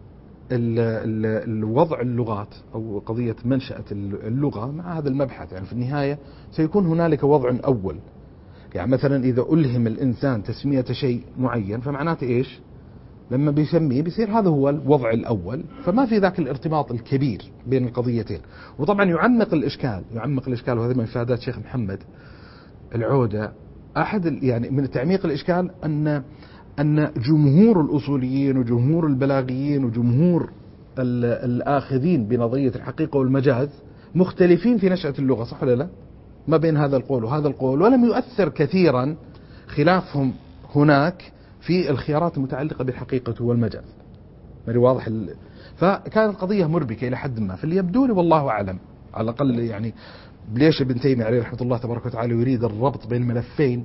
Speaker 1: الوضع اللغات أو قضية منشأة اللغة مع هذا المبحث؟ يعني في النهاية سيكون هنالك وضع أول. يعني مثلا إذا ألهم الإنسان تسمية شيء معين فمعناته إيش؟ لما بيسميه بيصير هذا هو الوضع الأول، فما في ذاك الارتباط الكبير بين القضيتين. وطبعا يعمق الإشكال، وهذا من إفادات شيخ محمد العودة. أحد يعني من تعميق الإشكال أن جمهور الأصوليين وجمهور البلاغيين وجمهور الآخذين بنظرية الحقيقة والمجاز مختلفين في نشأة اللغة، صح ولا لا؟ ما بين هذا القول وهذا القول، ولم يؤثر كثيرا خلافهم هناك في الخيارات المتعلقة بالحقيقة والمجاز. واضح فكانت قضية مربكة إلى حد ما. فاللي يبدو لي والله أعلم على الأقل يعني ليش ابن تيمية عليه رحمة الله تبارك وتعالى يريد الربط بين الملفين،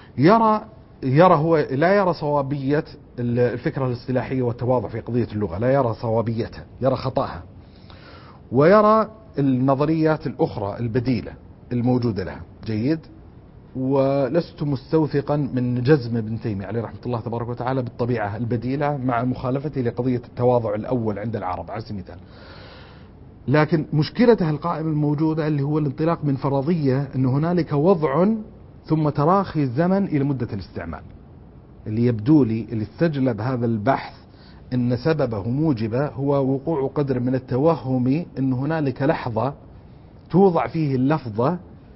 Speaker 1: يرى هو لا يرى صوابية الفكرة الاصطلاحية والتواضع في قضية اللغة، لا يرى صوابيتها، يرى خطأها، ويرى النظريات الأخرى البديلة الموجودة لها. جيد. ولست مستوثقا من جزم ابن تيمية عليه رحمة الله تبارك وتعالى بالطبيعة البديلة مع مخالفته لقضية التواضع الأول عند العرب على سبيل المثال. لكن مشكلته القائمة الموجودة اللي هو الانطلاق من فرضية أن هنالك وضع ثم تراخي الزمن إلى مدة الاستعمال. اللي يبدو لي اللي استجلب هذا البحث أن سببه موجبه هو وقوع قدر من التوهم أن هنالك لحظة توضع فيه اللفظة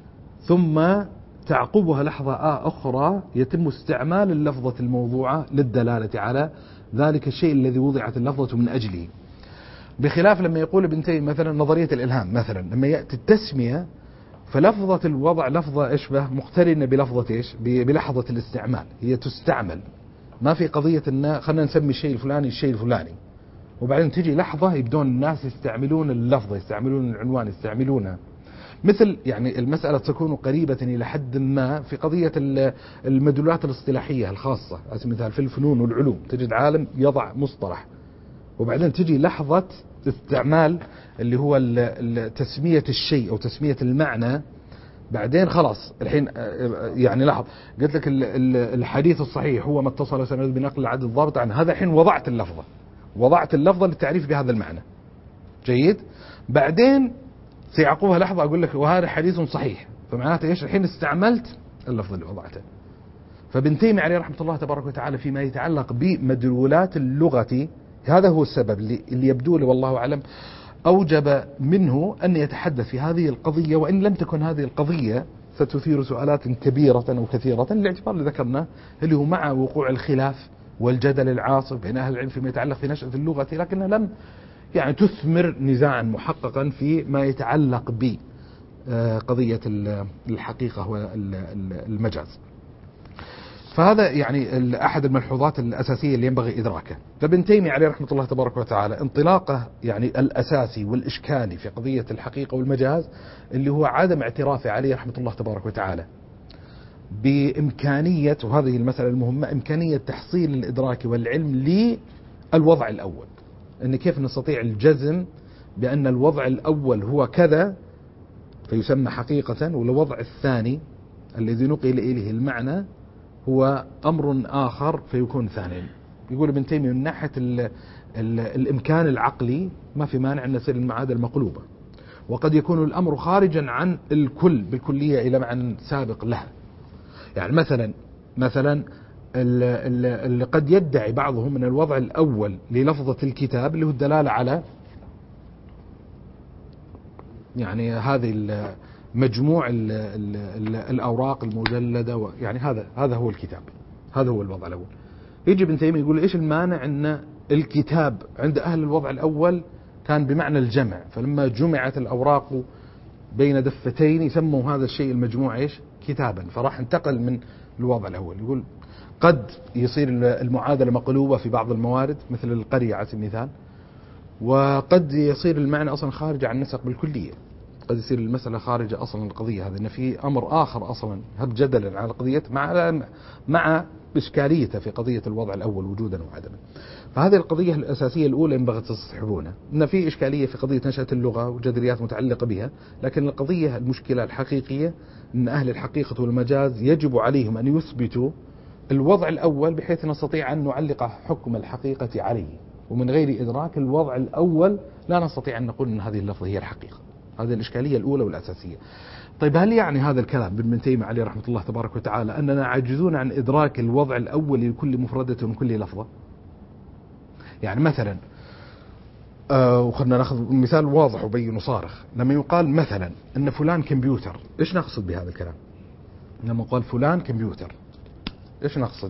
Speaker 1: ثم تعقبها لحظة أخرى يتم استعمال اللفظة الموضوعة للدلالة على ذلك الشيء الذي وضعت اللفظة من أجله. بخلاف لما يقول ابن تيمية مثلا نظرية الإلهام مثلا، لما يأتي التسمية فلفظة الوضع لفظة أشبه مقترنة بلفظة إيش؟ بلحظة الاستعمال، هي تستعمل. ما في قضية أن خلنا نسمي الشيء الفلاني الشيء الفلاني وبعدين تجي لحظة يبدون الناس يستعملون اللفظة، يستعملون العنوان، يستعملونها. مثل يعني المسألة تكون قريبة إلى حد ما في قضية المدلولات الاصطلاحية الخاصة، على سبيل المثال في الفنون والعلوم تجد عالم يضع مصطلح وبعدين تجي لحظة استعمال اللي هو تسمية الشيء أو تسمية المعنى، بعدين خلاص الحين يعني لاحظ قلت لك الحديث الصحيح هو ما اتصل سند بنقل العدد الضابط عنه، هذا الحين وضعت اللفظة للتعريف بهذا المعنى. جيد. بعدين سيعقبها لحظة أقول لك وهذا حديث صحيح، فمعناته إيش؟ الحين استعملت اللفظ اللي وضعته. فابن تيمية عليه رحمة الله تبارك وتعالى فيما يتعلق بمدلولات اللغة هذا هو السبب اللي يبدو لي والله أعلم أوجب منه أن يتحدث في هذه القضية، وإن لم تكن هذه القضية ستثير سؤالات كبيرة أو كثيرة الاعتبار اللي ذكرنا اللي هو مع وقوع الخلاف والجدل العاصف بين أهل العلم فيما يتعلق في نشأة اللغة، لكنها لم يعني تثمر نزاعا محققا في ما يتعلق بقضية الحقيقة والمجاز. فهذا يعني أحد الملحوظات الأساسية اللي ينبغي إدراكه. فابن تيمية عليه رحمة الله تبارك وتعالى انطلاقه يعني الأساسي والإشكالي في قضية الحقيقة والمجاز اللي هو عدم اعترافه عليه رحمة الله تبارك وتعالى بإمكانية، وهذه المسألة المهمة، إمكانية تحصيل الإدراك والعلم للوضع الأول. أن كيف نستطيع الجزم بأن الوضع الأول هو كذا فيسمى حقيقة، والوضع الثاني الذي نقل إليه المعنى هو أمر آخر فيكون ثانيا. يقول ابن تيمية من ناحية الإمكان العقلي ما في مانع أن يصير المعادلة مقلوبة، وقد يكون الأمر خارجا عن الكل بالكلية إلى معنى سابق لها. يعني مثلا اللي قد يدعي بعضهم من الوضع الأول للفظة الكتاب اللي هو الدلالة على يعني هذه مجموع الأوراق المجلدة، يعني هذا هو الكتاب، هذا هو الوضع الأول. يجي ابن تيمية يقول إيش المانع أن الكتاب عند أهل الوضع الأول كان بمعنى الجمع، فلما جمعت الأوراق بين دفتين يسموا هذا الشيء المجموع إيش؟ كتابا، فراح انتقل من الوضع الأول. يقول قد يصير المعادلة مقلوبة في بعض الموارد مثل القرية على سبيل المثال، وقد يصير المعنى أصلا خارج عن النسق بالكلية، قد يصير المسألة خارجة أصلا القضية هذا، إن في أمر آخر أصلا هب جدلا على القضية مع إشكاليته في قضية الوضع الأول وجودا وعدما. فهذه القضية الأساسية الأولى ينبغي تستصحبونها، إن في إشكالية في قضية نشأة اللغة وجدليات متعلقة بها، لكن القضية المشكلة الحقيقية أن أهل الحقيقة والمجاز يجب عليهم أن يثبتوا الوضع الأول بحيث نستطيع أن نعلق حكم الحقيقة عليه، ومن غير إدراك الوضع الأول لا نستطيع أن نقول أن هذه اللفظة هي الحقيقة. هذه الإشكالية الأولى والأساسية. طيب هل يعني هذا الكلام ابن تيمية عليه رحمة الله تبارك وتعالى أننا عاجزون عن إدراك الوضع الأول لكل مفردة وكل لفظة؟ يعني مثلا وخلنا ناخذ مثال واضح وبين وصارخ، لما يقال مثلا أن فلان كمبيوتر، إيش نقصد بهذا الكلام؟ لما قال فلان كمبيوتر إيش نقصد؟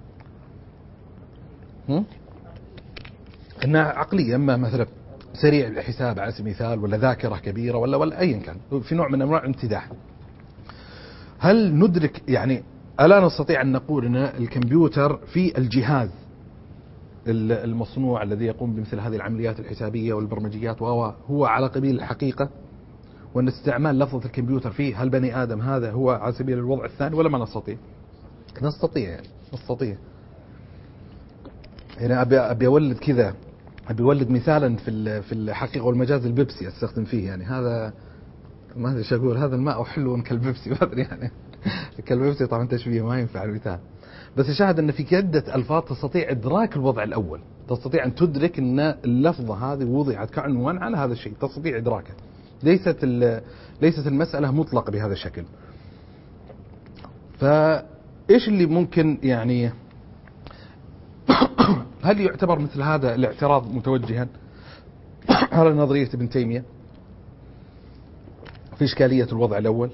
Speaker 1: أنها عقلية، أما مثلا سريع الحساب على سبيل المثال، ولا ذاكرة كبيرة، ولا أيا كان، في نوع من أنواع الامتداح. هل ندرك يعني ألا نستطيع أن نقول أن الكمبيوتر في الجهاز المصنوع الذي يقوم بمثل هذه العمليات الحسابية والبرمجيات هو على قبيل الحقيقة، وأن استعمال لفظة الكمبيوتر فيه هل بني آدم هذا هو على سبيل الوضع الثاني، ولا ما نستطيع؟ نستطيع يعني أبي أولد كذا، أبي أولد مثالا في الحقيقة والمجاز البيبسي أستخدم فيه، يعني هذا ما أدري ايش أقول، هذا الماء حلو كالبيبسي، ما أدري يعني كالبيبسي طبعا تشبيه ما ينفع المثال، بس الشاهد أن في عدة ألفاظ تستطيع إدراك الوضع الأول، تستطيع أن تدرك أن اللفظة هذه وضعت كعنوان على هذا الشيء، تستطيع إدراكه، ليست المسألة مطلقة بهذا الشكل. فإيش اللي ممكن يعني هل يعتبر مثل هذا الاعتراض متوجها على نظرية ابن تيمية في إشكالية الوضع الأول؟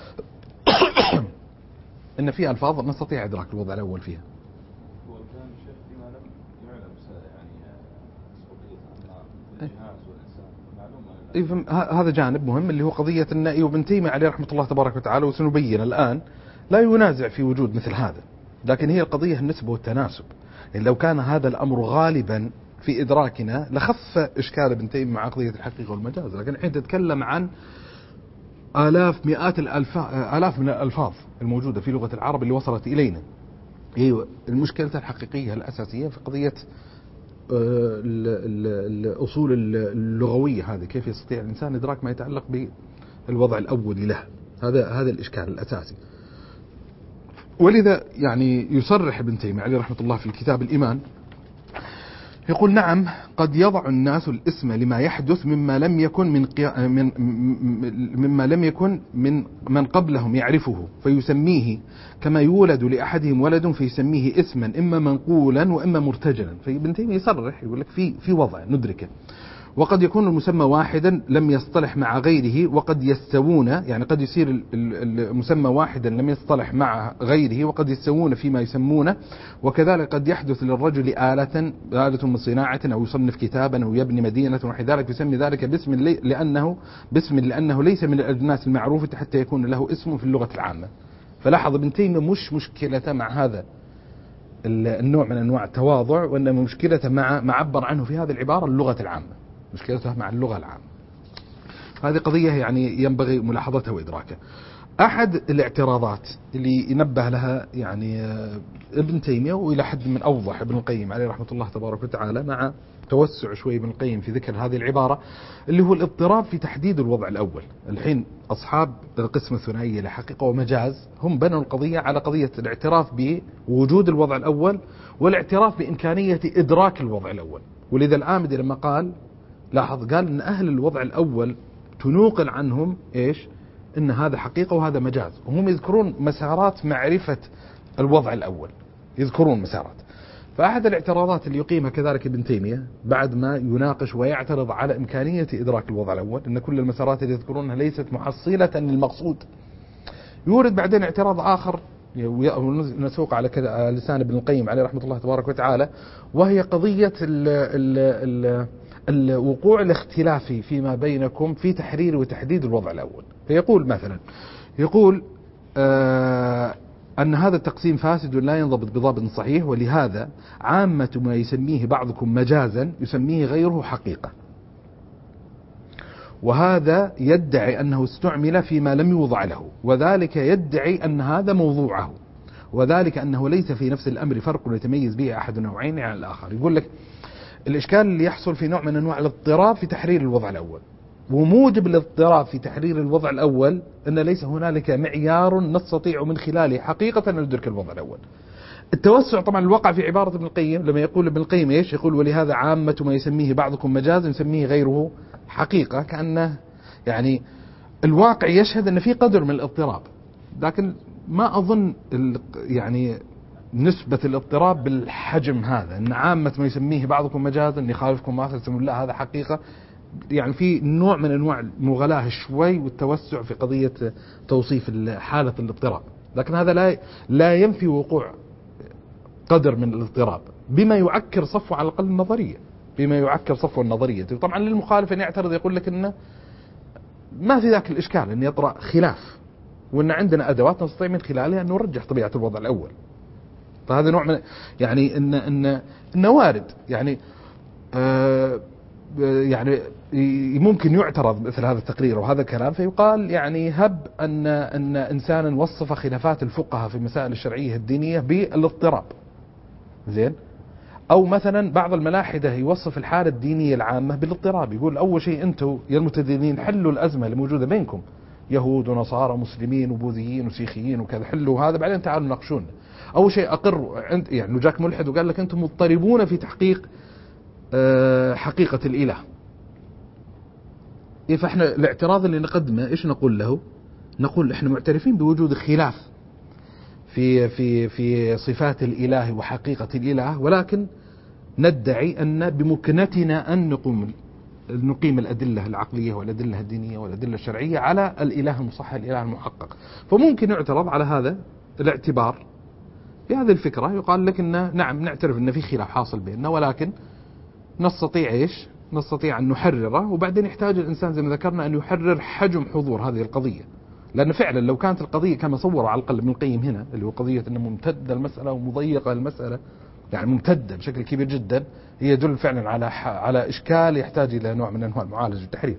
Speaker 1: إن في ألفاظ نستطيع إدراك الوضع الأول فيها.
Speaker 2: هو كان الشيخ فيما لم يعلم يعني الجهاز والإنسان معلومة.
Speaker 1: هذا جانب مهم اللي هو قضية أن ابن تيمية عليه رحمة الله تبارك وتعالى، وسنبين الآن لا ينازع في وجود مثل هذا، لكن هي القضية النسبة والتناسب. يعني لو كان هذا الأمر غالبا في إدراكنا لخف إشكال ابن تيمية مع قضية الحقيقة والمجاز، لكن الحين تتكلم عن مئات آلاف من الألفاظ الموجودة في لغة العرب اللي وصلت إلينا. أيوة، المشكلة الحقيقية الأساسية في قضية الأصول اللغوية هذه، كيف يستطيع الإنسان إدراك ما يتعلق بالوضع الأول له، هذا الإشكال الأساسي. ولذا يعني يصرح ابن تيمية عليه رحمة الله في الكتاب الإيمان، يقول نعم قد يضع الناس الاسم لما يحدث مما لم يكن من قبلهم يعرفه فيسميه، كما يولد لأحدهم ولد فيسميه اسما إما منقولا وإما مرتجلا. فابن تيمية يصرح يقول لك في وضع ندركه، وقد يكون المسمى واحدا لم يصطلح مع غيره، وقد يستوون، يعني قد يصير المسمى واحدا لم يصطلح مع غيره وقد يستوون فيما يسمونه. وكذلك قد يحدث للرجل آلة من صناعة أو يصنف كتابا أو يبني مدينة ونحو ذلك، يسمي ذلك باسم لأنه ليس من الأجناس المعروفة حتى يكون له اسم في اللغة العامة. فلاحظ ابن تيمية مش مشكلته مع هذا النوع من أنواع التواضع، وإنما مشكلته مع عبر عنه في هذه العبارة اللغة العامة، مشكلتها مع اللغة العامة. هذه قضية يعني ينبغي ملاحظتها وإدراكها. أحد الاعتراضات اللي ينبه لها يعني ابن تيمية وإلى حد من أوضح ابن القيم عليه رحمة الله تبارك وتعالى، مع توسع شوي ابن القيم في ذكر هذه العبارة، اللي هو الاضطراب في تحديد الوضع الأول. الحين أصحاب القسم الثنائية لحقيقة ومجاز هم بنوا القضية على قضية الاعتراف بوجود الوضع الأول والاعتراف بإمكانية إدراك الوضع الأول، ولذا الآمدي لما قال، لاحظ قال إن أهل الوضع الأول تنوقل عنهم إيش؟ إن هذا حقيقة وهذا مجاز، وهم يذكرون مسارات معرفة الوضع الأول، يذكرون مسارات. فأحد الاعتراضات اللي يقيمها كذلك ابن تيمية بعد ما يناقش ويعترض على إمكانية إدراك الوضع الأول، إن كل المسارات اللي يذكرونها ليست محصلة للمقصود، يورد بعدين اعتراض آخر نسوق على لسان ابن القيم عليه رحمة الله تبارك وتعالى، وهي قضية الوقوع الاختلافي فيما بينكم في تحرير وتحديد الوضع الأول. فيقول مثلا، يقول أن هذا التقسيم فاسد لا ينضبط بضابط صحيح، ولهذا عامة ما يسميه بعضكم مجازا يسميه غيره حقيقة، وهذا يدعي أنه استعمل فيما لم يوضع له، وذلك يدعي أن هذا موضوعه، وذلك أنه ليس في نفس الأمر فرق يتميز به أحد نوعين عن الآخر. يقول لك الإشكال اللي يحصل في نوع من أنواع الاضطراب في تحرير الوضع الأول، وموجب الاضطراب في تحرير الوضع الأول أن ليس هنالك معيار نستطيع من خلاله حقيقة أن ندرك الوضع الأول. التوسع طبعا الوقع في عبارة ابن القيم لما يقول ابن القيم إيش؟ يقول ولهذا عامة ما يسميه بعضكم مجاز يسميه غيره حقيقة، كأنه يعني الواقع يشهد أن في قدر من الاضطراب، لكن ما أظن يعني نسبة الاضطراب بالحجم هذا، أن عامة ما يسميه بعضكم مجازا أن يخالفكم ما تسمون الله هذا حقيقة. يعني في نوع من أنواع المغالاة شوي والتوسع في قضية توصيف حالة الاضطراب، لكن هذا لا ينفي وقوع قدر من الاضطراب بما يعكر صفو على الأقل النظرية، بما يعكر صفو النظرية. طبعا للمخالف أن يعترض يقول لك أنه ما في ذاك الإشكال أن يطرأ خلاف، وأن عندنا أدوات نستطيع من خلالها أن نرجح طبيعة الوضع الأول. فهذا نوع من يعني إن وارد يعني يعني ممكن يعترض مثل هذا التقرير وهذا الكلام، فيقال يعني هب أن إنسانا وصف خلافات الفقهاء في المسائل الشرعية الدينية بالاضطراب، زين، أو مثلا بعض الملاحدة يوصف الحالة الدينية العامة بالاضطراب، يقول أول شيء أنتم يا المتدينين حلوا الأزمة اللي موجودة بينكم، يهود ونصارى مسلمين وبوذيين وسيخيين وكذا، حلوا هذا بعدين تعالوا ناقشون. أول شيء أقر يعني جاك ملحد وقال لك أنتم مضطربون في تحقيق حقيقة الإله. فإحنا الاعتراض اللي نقدمه إيش نقول له؟ نقول إحنا معترفين بوجود خلاف في صفات الإله وحقيقة الإله، ولكن ندعي أن بمكنتنا أن نقيم الأدلة العقلية والأدلة الدينية والأدلة الشرعية على الإله المصحح الإله المحقق. فممكن يعترض على هذا الاعتبار بهذه الفكرة، يقال لك إن نعم نعترف أن في خلاف حاصل بيننا، ولكن نستطيع إيش؟ نستطيع أن نحرره، وبعدين يحتاج الإنسان زي ما ذكرنا أن يحرر حجم حضور هذه القضية، لأن فعلا لو كانت القضية كما صور على الأقل ابن القيم هنا اللي هو قضية أن ممتدة المسألة ومضيقة المسألة، يعني ممتدة بشكل كبير جدا، هي يدل فعلا على إشكال يحتاج إلى نوع من أنواع المعالجة والتحرير.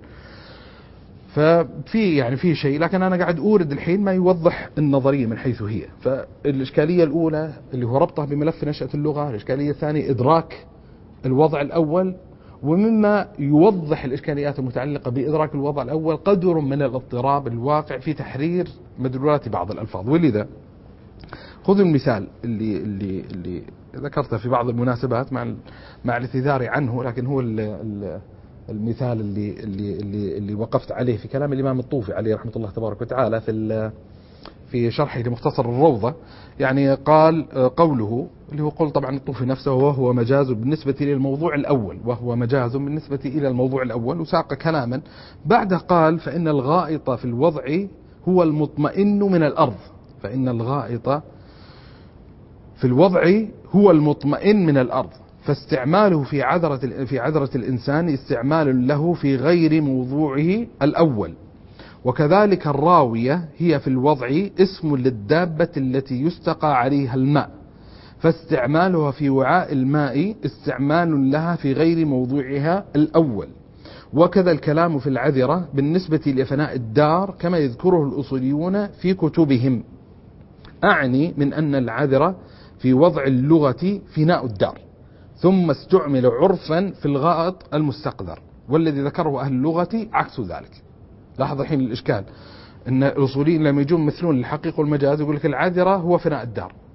Speaker 1: ففي يعني في شيء، لكن أنا قاعد أورد الحين ما يوضح النظرية من حيث هي. فالإشكالية الأولى اللي هو ربطها بملف نشأة اللغة، الإشكالية الثانية إدراك الوضع الأول، ومما يوضح الإشكاليات المتعلقة بإدراك الوضع الأول قدر من الاضطراب الواقع في تحرير مدلولات بعض الألفاظ. ولذا خذوا المثال اللي ذكرته في بعض المناسبات مع الاعتذار عنه، لكن هو المثال اللي وقفت عليه في كلام الإمام الطوفي عليه رحمة الله تبارك وتعالى في شرحه لمختصر الروضة. يعني قال قوله اللي هو قول طبعا الطوفي نفسه، وهو مجاز بالنسبة إلى الموضوع الأول، وهو مجاز بالنسبة إلى الموضوع الأول، وساق كلاما بعده قال فإن الغائط في الوضع هو المطمئن من الأرض، فإن الغائط في الوضع هو المطمئن من الأرض، فاستعماله في عذرة الإنسان استعمال له في غير موضوعه الأول. وكذلك الراوية هي في الوضع اسم للدابة التي يستقى عليها الماء، فاستعمالها في وعاء الماء استعمال لها في غير موضوعها الأول. وكذا الكلام في العذرة بالنسبة لفناء الدار كما يذكره الأصوليون في كتبهم، أعني من أن العذرة في وضع اللغة فناء الدار، ثم استعمل عرفا في الغائط المستقذر، والذي ذكره أهل اللغة عكس ذلك. لاحظ الحين الإشكال، أن الأصوليين لما يجون مثلون للحقيقة والمجاز يقول لك العذرة هو فناء الدار،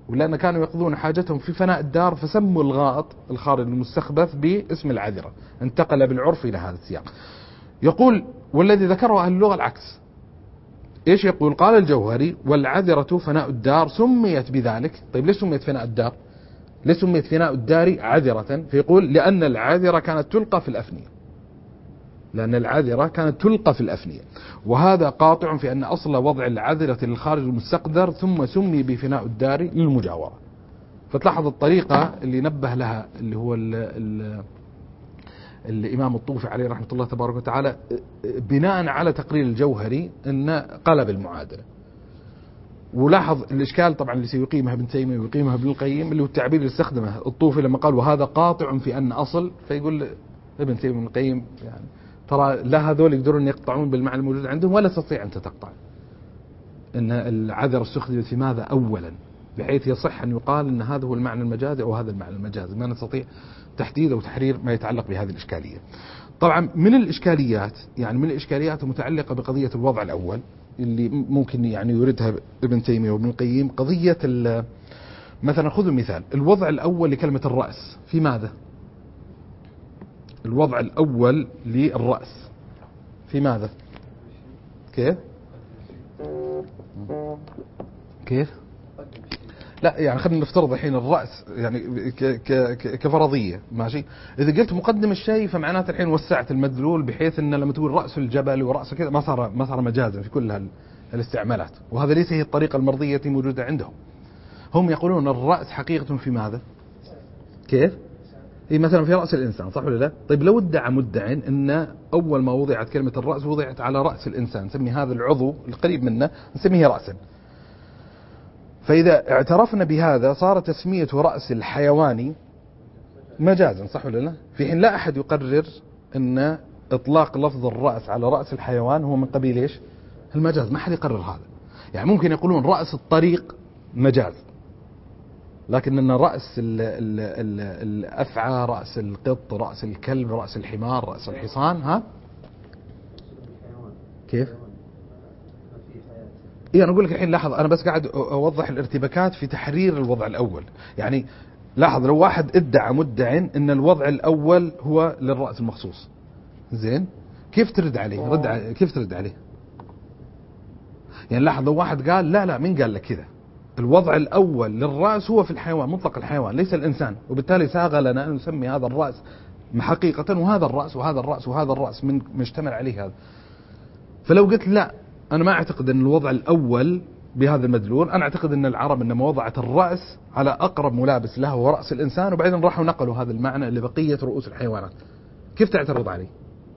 Speaker 1: ولأن كانوا يقضون حاجتهم في فناء الدار فسموا الغائط الخارج المستخبث باسم العذرة، انتقل بالعرف إلى هذا السياق. يقول والذي ذكره أهل اللغة العكس. إيش يقول؟ قال الجوهري والعذرة فناء الدار سميت بذلك. طيب ليش سميت فناء الدار؟ ليش سميت فناء الدار عذرة؟ فيقول لأن العذرة كانت تلقى في الأفنية، لأن العذرة كانت تلقى في الأفنية، وهذا قاطع في أن أصل وضع العذرة للخارج المستقدر ثم سمي بفناء الدار للمجاورة. فتلاحظ الطريقة اللي نبه لها اللي هو الإمام الطوفي عليه رحمة الله تبارك وتعالى بناء على تقرير الجوهري أن قلب المعادلة. ولاحظ الإشكال طبعا اللي سيقيمها ابن تيمية ويقيمها ابن القيم اللي هو التعبير اللي استخدمه الطوفي لما قال وهذا قاطع في أن أصل، فيقول ابن تيمية وابن القيم يعني ترى لا هذول يقدرون يقطعون بالمعنى الموجود عندهم ولا تستطيع أنت تقطع أن العذر استخدمت في ماذا أولا بحيث يصح أن يقال أن هذا هو المعنى المجازي أو هذا المعنى المجازي. ما نستطيع تحديد أو تحرير ما يتعلق بهذه الإشكالية. طبعا من الإشكاليات يعني من الإشكاليات المتعلقة بقضية الوضع الأول اللي ممكن يعني يوردها ابن تيمية وابن القيم قضية مثلا خذوا المثال الوضع الأول لكلمة الرأس في ماذا؟ الوضع الأول للرأس في ماذا؟ كيف؟ لا يعني خلينا نفترض الحين الرأس يعني كفرضية ماشي. إذا قلت مقدم الشيء فمعناته الحين وسعت المدلول بحيث أن لما تقول رأس الجبل ورأس كذا ما صار مجازا في كل الاستعمالات، وهذا ليس هي الطريقة المرضية موجودة عندهم. هم يقولون الرأس حقيقة في ماذا؟ كيف؟ هي مثلا في رأس الإنسان صح ولا لا؟ طيب لو ادعى مدع أن أول ما وضعت كلمة الرأس وضعت على رأس الإنسان، نسمي هذا العضو القريب منه نسميه رأسا، فإذا اعترفنا بهذا صار تسمية رأس الحيواني مجازا صح ولا لا؟ في حين لا أحد يقرر أن إطلاق لفظ الرأس على رأس الحيوان هو من قبيل إيش؟ المجاز. ما حد يقرر هذا. يعني ممكن يقولون رأس الطريق مجاز، لكن أن رأس الأفعى، رأس القط، رأس الكلب، رأس الحمار، رأس الحصان ها؟ كيف؟ إيه أنا أقول لك الحين لاحظ أنا بس قاعد أوضح الارتباكات في تحرير الوضع الأول. يعني لاحظ لو واحد ادعى مدع أن الوضع الأول هو للرأس المخصوص زين كيف ترد عليه؟ كيف ترد عليه؟ يعني لاحظ لو واحد قال لا مين قال لك كذا؟ الوضع الأول للرأس هو في الحيوان مطلق الحيوان ليس الإنسان، وبالتالي ساغ لنا أن نسمي هذا الرأس حقيقة وهذا الرأس وهذا الرأس وهذا الرأس من مشتمل عليه هذا. فلو قلت لا أنا ما أعتقد أن الوضع الأول بهذا المدلول، أنا أعتقد أن العرب إنما وضعت الرأس على أقرب ملابس له هو رأس الإنسان، وبعدين راحوا نقلوا هذا المعنى لبقية رؤوس الحيوانات. كيف تعترض عليه؟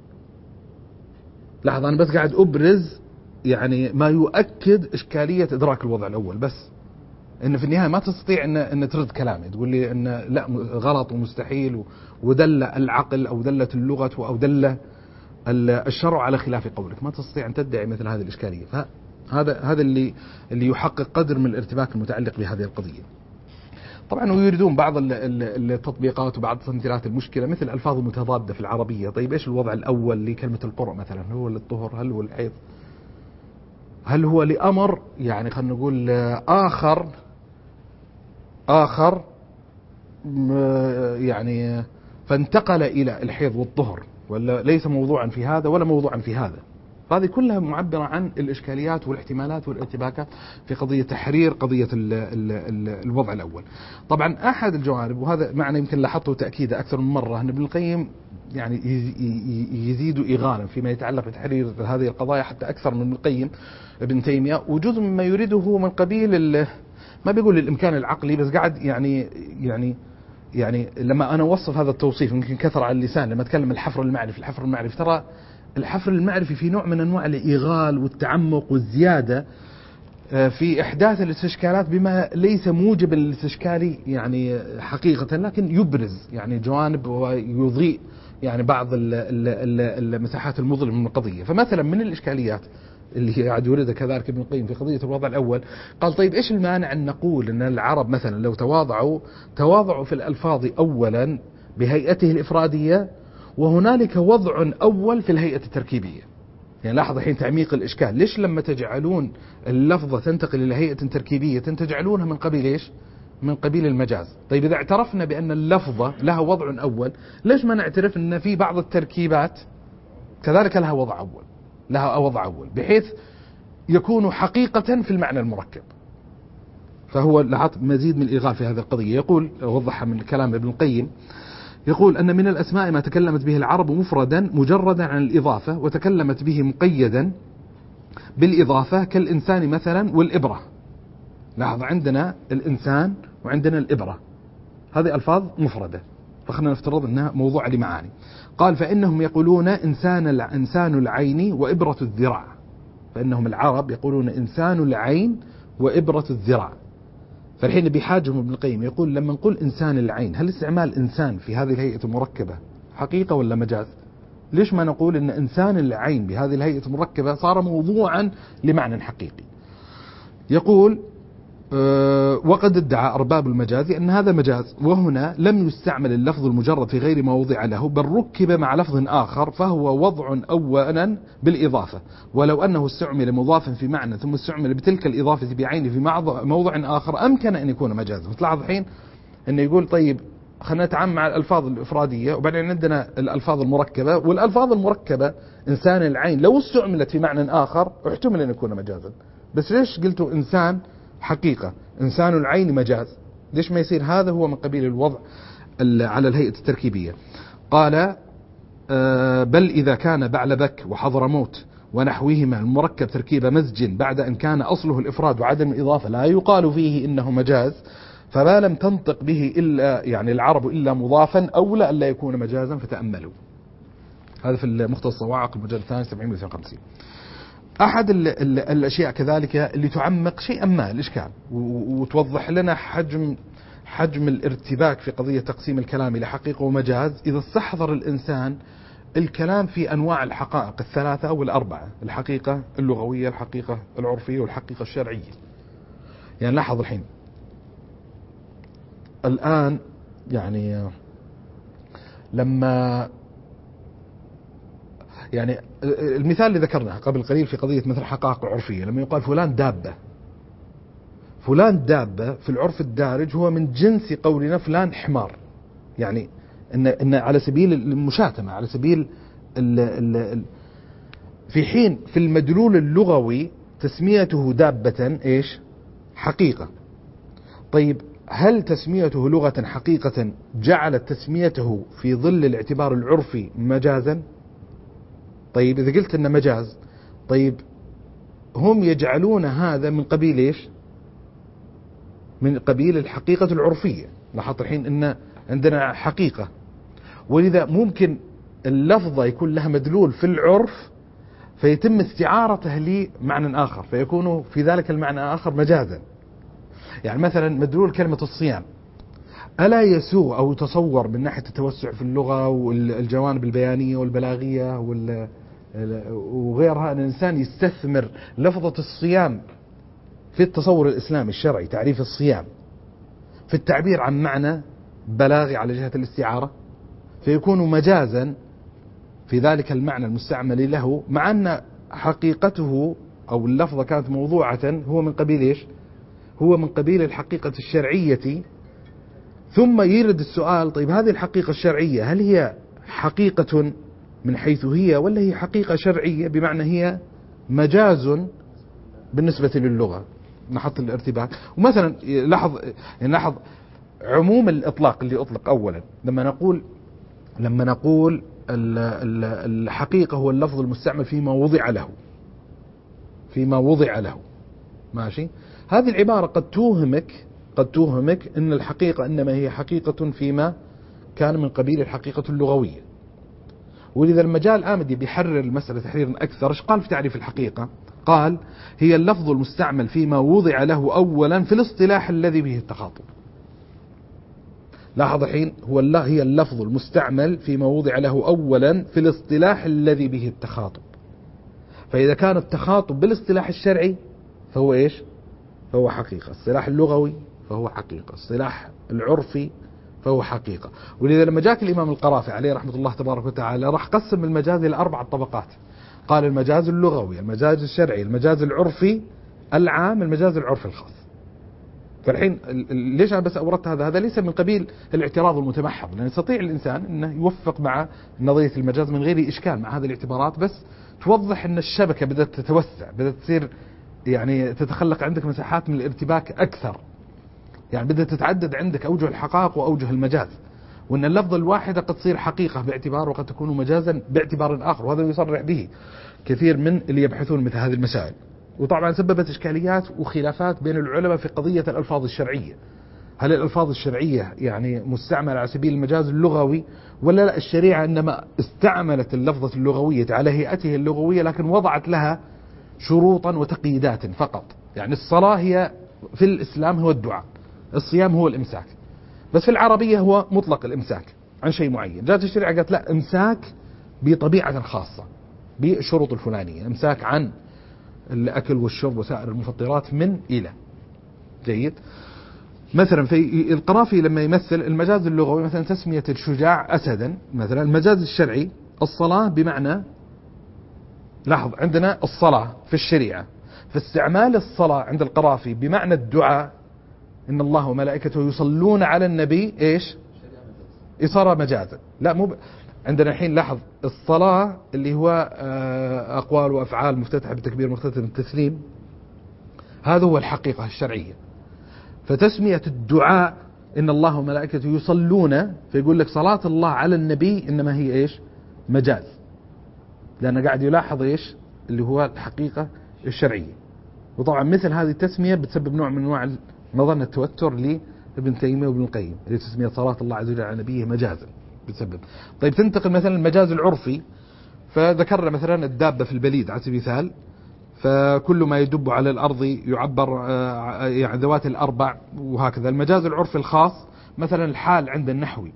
Speaker 1: لاحظ أنا بس قاعد أبرز يعني ما يؤكد إشكالية إدراك الوضع الأول، بس إن في النهاية ما تستطيع إن ترد كلامي تقول لي إن لا غلط ومستحيل ودل العقل أو دلت اللغة أو دل الشرع على خلاف قولك. ما تستطيع أن تدعي مثل هذه الإشكالية. فهذا اللي يحقق قدر من الارتباك المتعلق بهذه القضية. طبعا ويريدون بعض التطبيقات وبعض تمثيلات المشكلة مثل الألفاظ المتضادة في العربية. طيب إيش الوضع الأول لكلمة القرء مثلا؟ هل هو للطهر؟ هل هو الحيض؟ هل هو لأمر يعني خلينا نقول آخر يعني فانتقل إلى الحيض والطهر، ولا ليس موضوعا في هذا ولا موضوعا في هذا؟ هذه كلها معبرة عن الإشكاليات والاحتمالات والارتباكات في قضية تحرير قضية الوضع الأول. طبعا أحد الجوانب، وهذا معنى يمكن لاحظته تأكيد أكثر من مرة، أن ابن القيم يعني يزيد إغالا فيما يتعلق بتحرير هذه القضايا حتى أكثر من ابن القيم ابن تيمية، وجزء مما يريده من قبيل ما بيقول الإمكان العقلي، بس قاعد يعني لما أنا أوصف هذا التوصيف يمكن كثر على اللسان لما أتكلم الحفر المعرفي ترى الحفر المعرفي في نوع من أنواع الإغال والتعمق والزيادة في إحداث الاستشكالات بما ليس موجب للاستشكال يعني حقيقة، لكن يبرز يعني جوانب ويضيء يعني بعض المساحات المظلمة من القضية. فمثلا من الإشكاليات اللي قاعد يوردها كذلك ابن القيم في قضية الوضع الأول، قال طيب إيش المانع أن نقول أن العرب مثلا لو تواضعوا في الألفاظ أولا بهيئته الإفرادية، وهنالك وضع أول في الهيئة التركيبية. يعني لاحظ الحين تعميق الإشكال، ليش لما تجعلون اللفظة تنتقل إلى هيئة تركيبية تجعلونها من قبيل إيش؟ من قبيل المجاز. طيب إذا اعترفنا بأن اللفظة لها وضع أول، ليش ما نعترف أن في بعض التركيبات كذلك لها وضع أول بحيث يكون حقيقة في المعنى المركب؟ فهو لاحظ مزيد من الإلغاء في هذه القضية. يقول وضحها من كلام ابن القيم، يقول أن من الأسماء ما تكلمت به العرب مفردا مجردا عن الإضافة، وتكلمت به مقيدا بالإضافة، كالإنسان مثلا والإبرة. لاحظ عندنا الإنسان وعندنا الإبرة، هذه ألفاظ مفردة، فخلنا نفترض أنها موضوع لمعاني. قال فإنهم يقولون إنسان العين وإبرة الذراع، فإنهم العرب يقولون إنسان العين وإبرة الذراع. فالحين بحاجهم ابن القيم يقول لما نقول إنسان العين، هل استعمال إنسان في هذه الهيئة المركبة حقيقة ولا مجاز؟ ليش ما نقول إن إنسان العين بهذه الهيئة المركبة صار موضوعا لمعنى حقيقي؟ يقول وقد ادعى أرباب المجاز أن هذا مجاز، وهنا لم يستعمل اللفظ المجرد في غير ما وضع له، بل ركب مع لفظ آخر فهو وضع أولا بالإضافة، ولو أنه استعمل مضافا في معنى ثم استعمل بتلك الإضافة بعينه في موضع آخر أمكن أن يكون مجازا. فتلاحظ الحين أنه يقول طيب خلينا نتعامل مع الألفاظ الإفرادية، وبعدين عندنا الألفاظ المركبة، والألفاظ المركبة إنسان العين لو استعملت في معنى آخر احتمل أن يكون مجازا، بس ليش قلتوا إنسان حقيقة إنسان العين مجاز؟ ليش ما يصير هذا هو من قبيل الوضع على الهيئة التركيبية؟ قال بل إذا كان بعلبك وحضرموت ونحوهما المركب تركيب مزج بعد أن كان أصله الإفراد وعدم الإضافة لا يقال فيه إنه مجاز، فما لم تنطق به إلا يعني العرب إلا مضافا أولى ألا يكون مجازا، فتأملوا. هذا في المختصر الصواعق المجلد الثاني 752. أحد الأشياء كذلك اللي تعمق شيئا ما الإشكال وتوضح لنا حجم الارتباك في قضية تقسيم الكلام إلى حقيقة ومجاز، إذا استحضر الإنسان الكلام في أنواع الحقائق الثلاثة أو الأربعة: الحقيقة اللغوية، الحقيقة العرفية، والحقيقة الشرعية. يعني لاحظ الحين الآن يعني لما يعني المثال اللي ذكرناه قبل قليل في قضية مثل حقائق عرفية، لما يقال فلان دابة، فلان دابة في العرف الدارج هو من جنس قولنا فلان حمار، يعني إن على سبيل المشاتمة، على سبيل في حين في المدلول اللغوي تسميته دابة إيش؟ حقيقة. طيب هل تسميته لغة حقيقة جعلت تسميته في ظل الاعتبار العرفي مجازا؟ طيب إذا قلت إنه مجاز، طيب هم يجعلون هذا من قبيل إيش؟ من قبيل الحقيقة العرفية. لاحظت الحين إن عندنا حقيقة، ولذا ممكن اللفظة يكون لها مدلول في العرف فيتم استعارته لمعنى آخر فيكون في ذلك المعنى آخر مجازا. يعني مثلا مدلول كلمة الصيام، ألا يسوء أو تصور من ناحية التوسع في اللغة والجوانب البيانية والبلاغية وغيرها أن الإنسان يستثمر لفظة الصيام في التصور الإسلامي الشرعي، تعريف الصيام، في التعبير عن معنى بلاغي على جهة الاستعارة، فيكون مجازا في ذلك المعنى المستعمل له، مع أن حقيقته أو اللفظة كانت موضوعة هو من قبيل إيش؟ هو من قبيل الحقيقة الشرعية. ثم يرد السؤال: طيب هذه الحقيقة الشرعية هل هي حقيقة من حيث هي، ولا هي حقيقة شرعية بمعنى هي مجاز بالنسبة للغة؟ نحط الارتباك. ومثلا لاحظ عموم الإطلاق اللي أطلق أولا، لما نقول الحقيقة هو اللفظ المستعمل فيما وضع له، ماشي؟ هذه العبارة قد توهمك أن الحقيقة إنما هي حقيقة فيما كان من قبيل الحقيقة اللغوية. ولذا لما جاء الآمدي بيحرر المسألة تحريرا أكثر، ايش قال في تعريف الحقيقة؟ قال: هي اللفظ المستعمل فيما وضع له أولا في الاصطلاح الذي به التخاطب. لاحظ الحين هي اللفظ المستعمل فيما وضع له أولا في الاصطلاح الذي به التخاطب. فإذا كان التخاطب بالاصطلاح الشرعي فهو إيش؟ فهو حقيقة. الصلاح اللغوي فهو حقيقة، الصلاح العرفي فهو حقيقة. ولذا لما جاءك الإمام القرافي عليه رحمة الله تبارك وتعالى راح قسم المجاز إلى 4 طبقات. قال: المجاز اللغوي، المجاز الشرعي، المجاز العرفي العام، المجاز العرفي الخاص. فالحين ليش أنا بس أوردت هذا ليس من قبيل الاعتراض المتمحض، لأن يستطيع الإنسان أنه يوفق مع نظرية المجاز من غير إشكال مع هذه الاعتبارات، بس توضح أن الشبكة بدأت تتوسع، بدأت تصير يعني تتخلق عندك مساحات من الارتباك أكثر، يعني بدأت تتعدد عندك أوجه الحقائق وأوجه المجاز، وأن اللفظ الواحدة قد تصير حقيقة باعتبار وقد تكون مجازا باعتبار آخر، وهذا يصرح به كثير من اللي يبحثون مثل هذه المسائل. وطبعا سببت إشكاليات وخلافات بين العلماء في قضية الألفاظ الشرعية، هل الألفاظ الشرعية يعني مستعملة على سبيل المجاز اللغوي ولا لا؟ الشريعة إنما استعملت اللفظة اللغوية على هيئته اللغوية، لكن وضعت لها شروطا وتقييدات فقط. يعني الصلاة هي في الإسلام هو الدعاء، الصيام هو الإمساك، بس في العربية هو مطلق الإمساك عن شيء معين. جاءت الشريعة قالت لا، إمساك بطبيعة خاصة بالشروط الفلانية، إمساك عن الأكل والشرب وسائر المفطرات من إلى. جيد. مثلا في القرافي لما يمثل المجاز اللغوي مثلا تسمية الشجاع أسدا، مثلا المجاز الشرعي الصلاة بمعنى، لاحظ عندنا الصلاة في الشريعة، فاستعمال الصلاة عند القرافي بمعنى الدعاء، إن الله وملائكته يصلون على النبي، إيش صار مجازا. لا مو عندنا الحين لاحظ الصلاة اللي هو أقوال وأفعال مفتتحة بالتكبير مختتمة بالتسليم، هذا هو الحقيقة الشرعية. فتسمية الدعاء إن الله وملائكته يصلون، فيقول لك صلاة الله على النبي إنما هي إيش مجاز، لأنه قاعد يلاحظ إيش اللي هو الحقيقة الشرعية. وطبعا مثل هذه التسمية بتسبب نوع من أنواع نظن التوتر لابن تيمية وابن القيم، اللي تسمية صلاة الله عز وجل على نبيه مجازا بتسبب. طيب تنتقل مثلا المجاز العرفي، فذكرنا مثلا الدابة في البليد على سبيل المثال، فكل ما يدب على الأرض يعبر يعني ذوات الأربع وهكذا. المجاز العرفي الخاص مثلا الحال عند النحوي،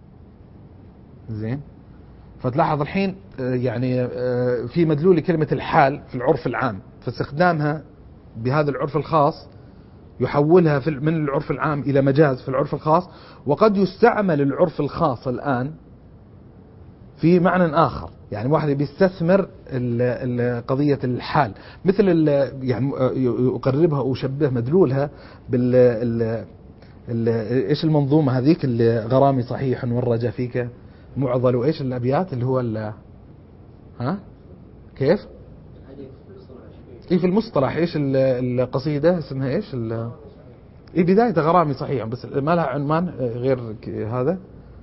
Speaker 1: زين. فتلاحظ الحين يعني في مدلول كلمة الحال في العرف العام، فاستخدامها بهذا العرف الخاص يحولها من العرف العام إلى مجاز في العرف الخاص. وقد يستعمل العرف الخاص الآن في معنى آخر، يعني واحد بيستثمر قضية الحال، مثل يعني أقربها وأشبه مدلولها بال إيش المنظومة هذيك اللي غرامي صحيح والرجا فيك معضل، وإيش الأبيات اللي هو ها كيف إيه في المصطلح، إيش القصيدة اسمها إيش إيه بداية غرامي صحيح بس ما لها عنوان غير هذا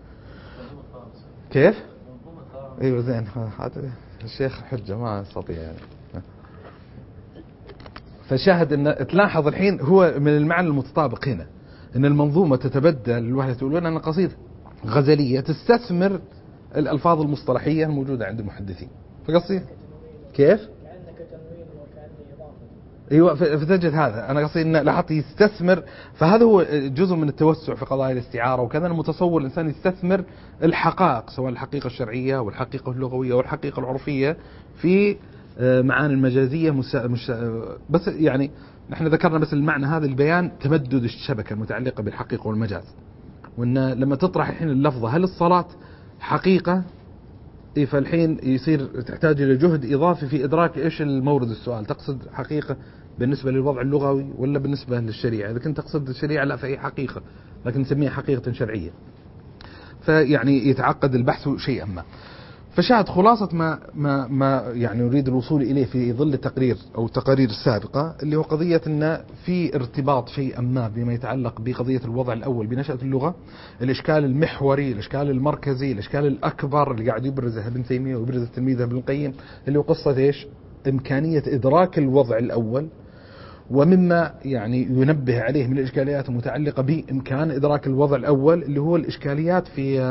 Speaker 1: كيف. ايوه زين، هذا الشيخ حجة ما استطيع يعني. فشاهد ان تلاحظ الحين هو من المعنى المتطابق هنا، ان المنظومة تتبدل، الواحد تقولون ان قصيدة غزلية تستثمر الالفاظ المصطلحية الموجودة عند المحدثين. فقصيد كيف ايوه، فتجد هذا انا قصدي ان لاحظت يستثمر، فهذا هو جزء من التوسع في قضايا الاستعارة وكذا. المتصور الانسان يستثمر الحقائق، سواء الحقيقة الشرعية والحقيقة اللغوية والحقيقة العرفية في معاني المجازية بس يعني نحن ذكرنا بس المعنى هذا البيان تمدد الشبكة المتعلقة بالحقيقة والمجاز، وان لما تطرح الحين اللفظة هل الصلاة حقيقة، فالحين يصير تحتاج إلى جهد إضافي في إدراك إيش المورد السؤال، تقصد حقيقة بالنسبة للوضع اللغوي ولا بالنسبة للشريعة؟ إذا كنت تقصد الشريعة لا فهي حقيقة، لكن نسميها حقيقة شرعية، فيعني يتعقد البحث شيئا ما. فشاهد خلاصة ما يعني نريد الوصول إليه في ظل التقرير أو التقارير السابقة، اللي هو قضية أن في ارتباط شيئا ما بما يتعلق بقضية الوضع الأول بنشأة اللغة، الإشكال المحوري، الإشكال المركزي، الإشكال الأكبر اللي قاعد يبرزه ابن تيمية ويبرزه تلميذه ابن القيم، اللي هو قصة إيش؟ إمكانية إدراك الوضع الأول، ومما يعني ينبه عليه من الإشكاليات المتعلقة بإمكان إدراك الوضع الأول اللي هو الإشكاليات في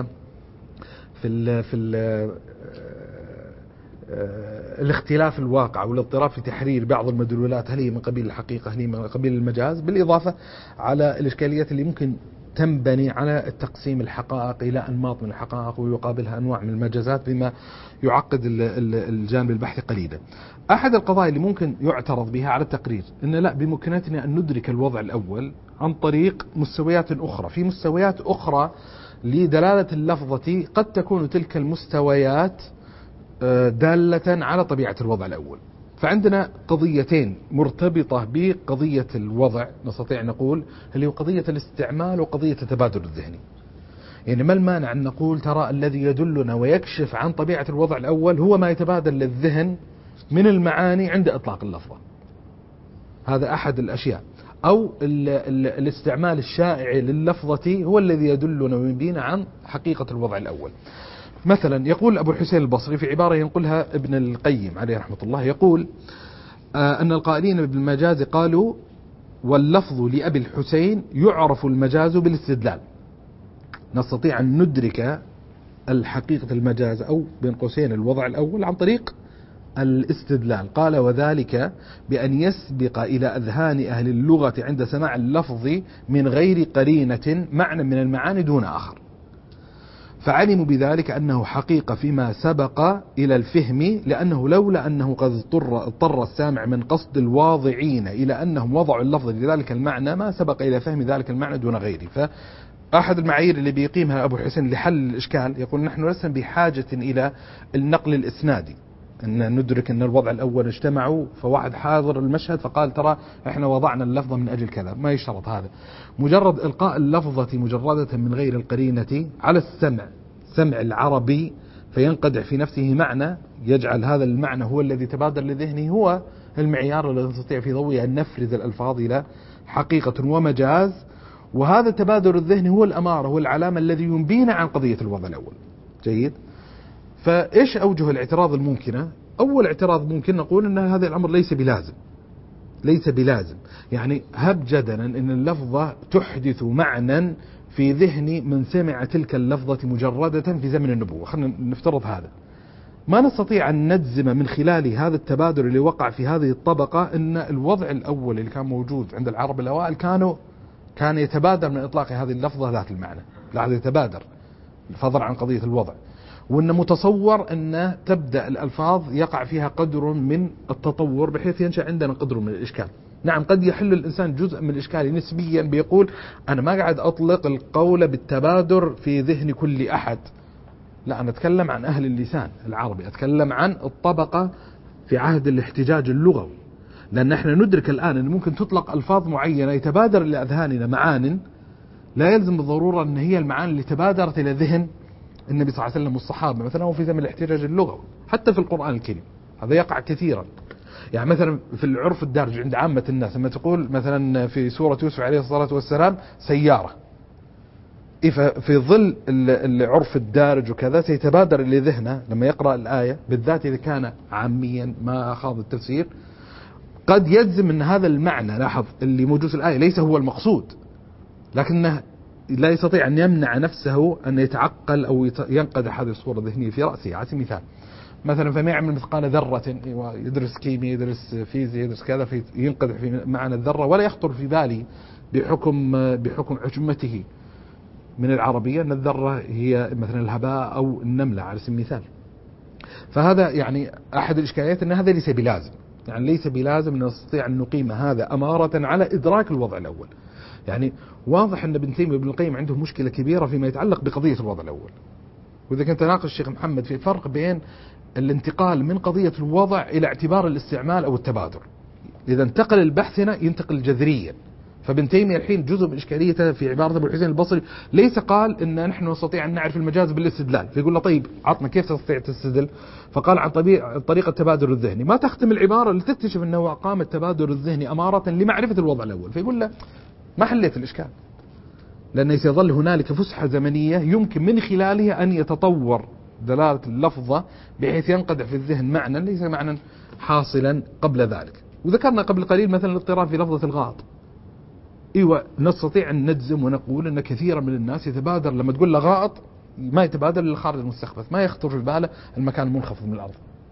Speaker 1: الاختلاف الواقع والاضطراب في تحرير بعض المدلولات، هل هي من قبيل الحقيقة هل هي من قبيل المجاز، بالإضافة على الإشكاليات اللي ممكن تنبني على التقسيم الحقائق إلى أنماط من الحقائق ويقابلها أنواع من المجازات، بما يعقد الجانب البحثي قليلا. أحد القضايا اللي ممكن يعترض بها على التقرير إن لا، بمكنتنا أن ندرك الوضع الأول عن طريق مستويات أخرى، في مستويات أخرى لدلالة اللفظة قد تكون تلك المستويات دالة على طبيعة الوضع الأول. فعندنا قضيتين مرتبطة بقضية الوضع نستطيع نقول اللي هو قضية الاستعمال وقضية التبادل الذهني. يعني ما المانع أن نقول ترى الذي يدلنا ويكشف عن طبيعة الوضع الأول هو ما يتبادل للذهن من المعاني عند إطلاق اللفظة، هذا أحد الأشياء. أو الاستعمال الشائع لللفظة هو الذي يدلنا ويبين عن حقيقة الوضع الأول. مثلا يقول أبو الحسين البصري في عبارة ينقلها ابن القيم عليه رحمة الله، يقول أن القائلين بالمجاز قالوا واللفظ لأبي الحسين يعرف المجاز بالاستدلال. نستطيع أن ندرك الحقيقة المجاز أو بين قوسين الوضع الأول عن طريق الاستدلال. قال وذلك بأن يسبق إلى أذهان أهل اللغة عند سماع اللفظ من غير قرينة معنى من المعاني دون آخر، فعلموا بذلك أنه حقيقة فيما سبق إلى الفهم، لأنه لولا أنه قد اضطر السامع من قصد الواضعين إلى أنهم وضعوا اللفظ لذلك المعنى ما سبق إلى فهم ذلك المعنى دون غيره. فأحد المعايير اللي بيقيمها أبو حسين لحل الإشكال يقول نحن لسنا بحاجة إلى النقل الإسنادي، أن ندرك أن الوضع الأول اجتمعوا فواحد حاضر المشهد فقال ترى احنا وضعنا اللفظة من أجل كذا، ما يشترط هذا. مجرد إلقاء اللفظة مجردة من غير القرينة على سمع العربي فينقدح في نفسه معنى يجعل هذا المعنى هو الذي تبادر لذهنه، هو المعيار الذي نستطيع في ضوئه أن نفرز الألفاظ إلى حقيقة ومجاز. وهذا التبادر الذهني هو الأمارة والعلامة الذي ينبينا عن قضية الوضع الأول. جيد. فإيش أوجه الاعتراض الممكنة؟ أول اعتراض ممكن نقول أن هذا الأمر ليس بلازم. يعني هب جدلا أن اللفظة تحدث معنى في ذهن من سمع تلك اللفظة مجردة في زمن النبوة، خلينا نفترض هذا، ما نستطيع أن نجزم من خلال هذا التبادل اللي وقع في هذه الطبقة أن الوضع الأول اللي كان موجود عند العرب الأوائل كان يتبادر من إطلاق هذه اللفظة ذات المعنى، لا يتبادر فضلا عن قضية الوضع، وأن متصور أن تبدأ الألفاظ يقع فيها قدر من التطور بحيث ينشأ عندنا قدر من الإشكال. نعم قد يحل الإنسان جزء من الإشكال نسبيا بيقول أنا ما قاعد أطلق القول بالتبادر في ذهن كل أحد، لا أنا أتكلم عن أهل اللسان العربي، أتكلم عن الطبقة في عهد الاحتجاج اللغوي، لأن احنا ندرك الآن أن ممكن تطلق ألفاظ معينة يتبادر إلى أذهاننا معان لا يلزم بالضرورة أن هي المعاني اللي تبادرت إلى ذهن النبي صلى الله عليه وسلم والصحابة مثلا، أو في زمن الاحتجاج اللغوي حتى في القرآن الكريم هذا يقع كثيرا. يعني مثلا في العرف الدارج عند عامة الناس لما تقول مثلا في سورة يوسف عليه الصلاة والسلام سيارة، في ظل العرف الدارج وكذا سيتبادر إلى ذهنه لما يقرأ الآية، بالذات إذا كان عاميا ما خاض التفسير قد يجزم أن هذا المعنى لاحظ اللي موجود في الآية ليس هو المقصود، لكنه لا يستطيع أن يمنع نفسه أن يتعقل أو ينقدح هذه الصورة الذهنية في رأسه. على سبيل المثال مثلا فما يعمل مثقال ذرة، يدرس كيمياء يدرس فيزياء يدرس كذا ينقدح في معنى الذرة ولا يخطر في بالي بحكم عجمته من العربية أن الذرة هي مثلا الهباء أو النملة على سبيل المثال. فهذا يعني أحد الإشكاليات أن هذا ليس بلازم، يعني ليس بلازم أن نستطيع أن نقيم هذا أمارة على إدراك الوضع الأول. يعني واضح أن ابن تيمية وابن القيم عندهم مشكلة كبيرة فيما يتعلق بقضية الوضع الأول. وإذا كنت ناقش الشيخ محمد في فرق بين الانتقال من قضية الوضع إلى اعتبار الاستعمال أو التبادر، إذا انتقل البحث هنا ينتقل جذريا. فابن تيمية الحين جزء من إشكاليته في عبارة أبو الحسين البصري ليس قال إن نحن نستطيع أن نعرف المجاز بالاستدلال، فيقول له طيب عطنا كيف تستطيع تستدل، فقال عن طريقة التبادل الذهني. ما تختم العبارة لتكتشف أنه قام التبادل الذهني أمارة لمعرفة الوضع الأول، فيقول له ما حليت الإشكال، لأنه سيظل هنالك فسحة زمنية يمكن من خلالها أن يتطور دلالة اللفظة بحيث ينقدح في الذهن معنى ليس معنى حاصلا قبل ذلك. وذكرنا قبل قليل مثلا الاضطراب في لفظة الغائط. ايوه نستطيع ان نجزم ونقول ان كثيرا من الناس يتبادر لما تقول له غائط ما يتبادر للخارج المستخبث، ما يخطر في باله المكان المنخفض من الارض،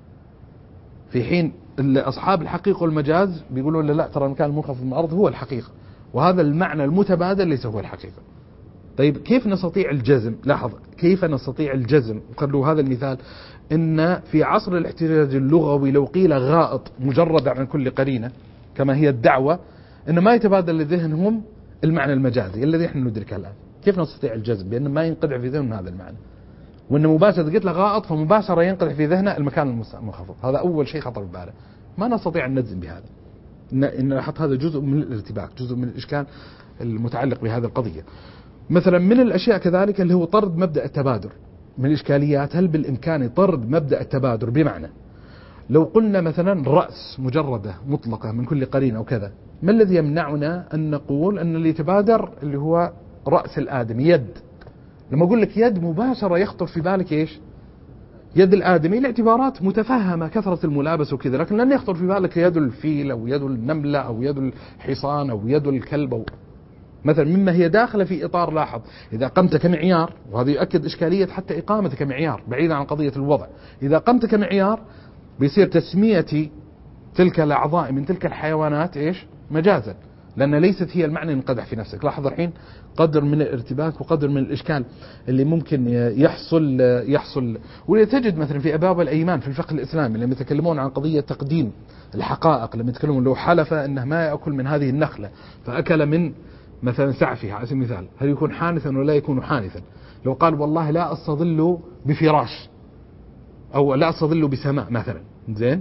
Speaker 1: في حين اصحاب الحقيقة والمجاز بيقولوا لا ترى المكان المنخفض من الارض هو الحقيقة، وهذا المعنى المتبادل ليس هو الحقيقة. طيب كيف نستطيع الجزم؟ لاحظ كيف نستطيع الجزم. وقالوا هذا المثال ان في عصر الاحتجاج اللغوي لو قيل غائط مجرد عن كل قرينة كما هي الدعوة إن ما يتبادل لذهنهم المعنى المجازي الذي احنا ندركه الآن، كيف نستطيع الجزم بأن ما ينقدح في ذهن هذا المعنى، وأن مباشرة قلت له غائط فمباشرة ينقدح في ذهنه المكان المنخفض؟ هذا أول شيء خطر بباله. ما نستطيع أن نجزم بهذا. إن لاحظت هذا جزء من الارتباك، جزء من الإشكال المتعلق بهذه القضية. مثلا من الأشياء كذلك اللي هو طرد مبدأ التبادر. من الإشكاليات هل بالإمكان طرد مبدأ التبادر؟ بمعنى لو قلنا مثلا رأس مجردة مطلقة من كل قرين أو كذا، ما الذي يمنعنا أن نقول أن اللي يتبادر اللي هو رأس الآدمي يد؟ لما أقول لك يد مباشرة يخطر في بالك إيش؟ يد الآدمي لاعتبارات متفهمة، كثرة الملابس وكذا، لكن لن يخطر في بالك يد الفيل أو يد النملة أو يد الحصان أو يد الكلب أو مثلا مما هي داخلة في إطار. لاحظ إذا قمت كمعيار، وهذا يؤكد إشكالية حتى إقامتك كمعيار بعيدا عن قضية الوضع، إذا قمت كمعيار بيصير تسمية تلك الأعضاء من تلك الحيوانات إيش؟ مجازا، لأن ليست هي المعنى ينقدح في نفسك. لاحظ الحين قدر من الارتباك وقدر من الإشكال اللي ممكن يحصل. ولتجد مثلا في أبواب الأيمان في الفقه الإسلامي لما يتكلمون عن قضية تقديم الحقائق، لما يتكلمون لو حلف أنه ما يأكل من هذه النخلة فأكل من مثلا سعفها على سبيل المثال، هل يكون حانثا ولا يكون حانثا؟ لو قال والله لا أستظل بفراش أو لا أستظل بسماء مثلا، زين،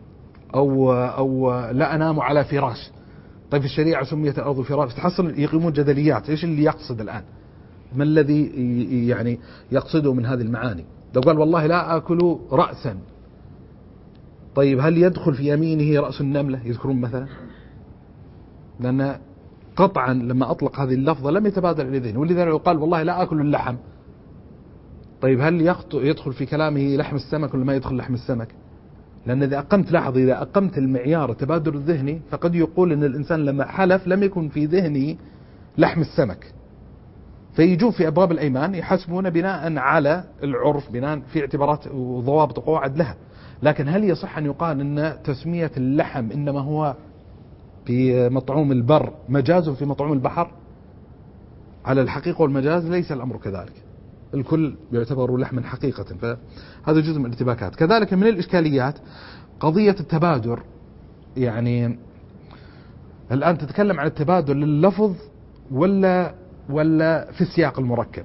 Speaker 1: أو لا أنام على فراش، طيب في الشريعة سميت الأرض فراش، تحصل يقيمون جدليات إيش اللي يقصد الآن، ما الذي يعني يقصده من هذه المعاني. لو قال والله لا أكل رأسا، طيب هل يدخل في يمينه رأس النملة يذكرون مثلا؟ لأن قطعا لما أطلق هذه اللفظة لم يتبادر إلى ذهنه. ولذلك لو قال والله لا أكل اللحم، طيب هل يدخل في كلامه لحم السمك ولا ما يدخل لحم السمك؟ لأن إذا أقمت، لاحظ إذا أقمت المعيار التبادر الذهني فقد يقول أن الإنسان لما حلف لم يكن في ذهنه لحم السمك، فيجون في أبواب الأيمان يحسبون بناء على العرف، بناء في اعتبارات وضوابط وقواعد لها. لكن هل يصح أن يقال أن تسمية اللحم إنما هو في مطعوم البر مجاز في مطعوم البحر؟ على الحقيقة والمجاز ليس الأمر كذلك، الكل يعتبر لحما حقيقة، فهذا جزء من الارتباكات. كذلك من الإشكاليات قضية التبادر. يعني الآن تتكلم عن التبادل لللفظ ولا في السياق المركب؟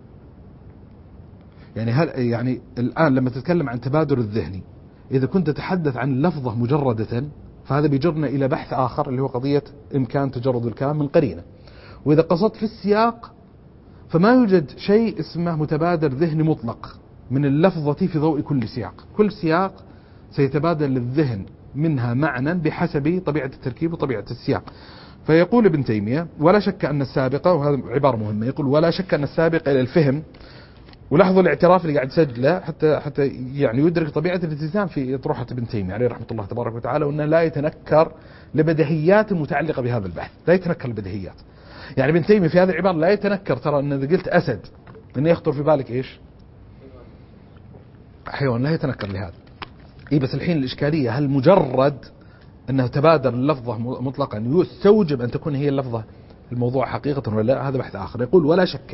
Speaker 1: يعني هل يعني الآن لما تتكلم عن التبادل الذهني، إذا كنت تتحدث عن اللفظة مجردة فهذا بيجرنا إلى بحث آخر اللي هو قضية إمكان تجرد الكلام من قرينة. وإذا قصدت في السياق فما يوجد شيء اسمه متبادر ذهني مطلق من اللفظة في ضوء كل سياق. كل سياق سيتبادل للذهن منها معنى بحسب طبيعة التركيب وطبيعة السياق. فيقول ابن تيمية ولا شك أن السابقة، وهذا عبارة مهمة، يقول ولا شك أن السابقة إلى الفهم، ولاحظوا الاعتراف اللي قاعد يسجله حتى يعني يدرك طبيعة الالتزام في أطروحة ابن تيمية عليه رحمة الله تبارك وتعالى، وأنه لا يتنكر لبديهيات متعلقة بهذا البحث، لا يتنكر البديهيات. يعني ابن تيمية في هذه العبارة لا يتنكر، ترى أن إذا قلت أسد أنه يخطر في بالك إيش؟ حيوان، لا يتنكر لهذا. بس الحين الإشكالية هل مجرد أنه تبادر اللفظة مطلقا يستوجب أن تكون هي اللفظة الموضوع حقيقة ولا لا؟ هذا بحث آخر. يقول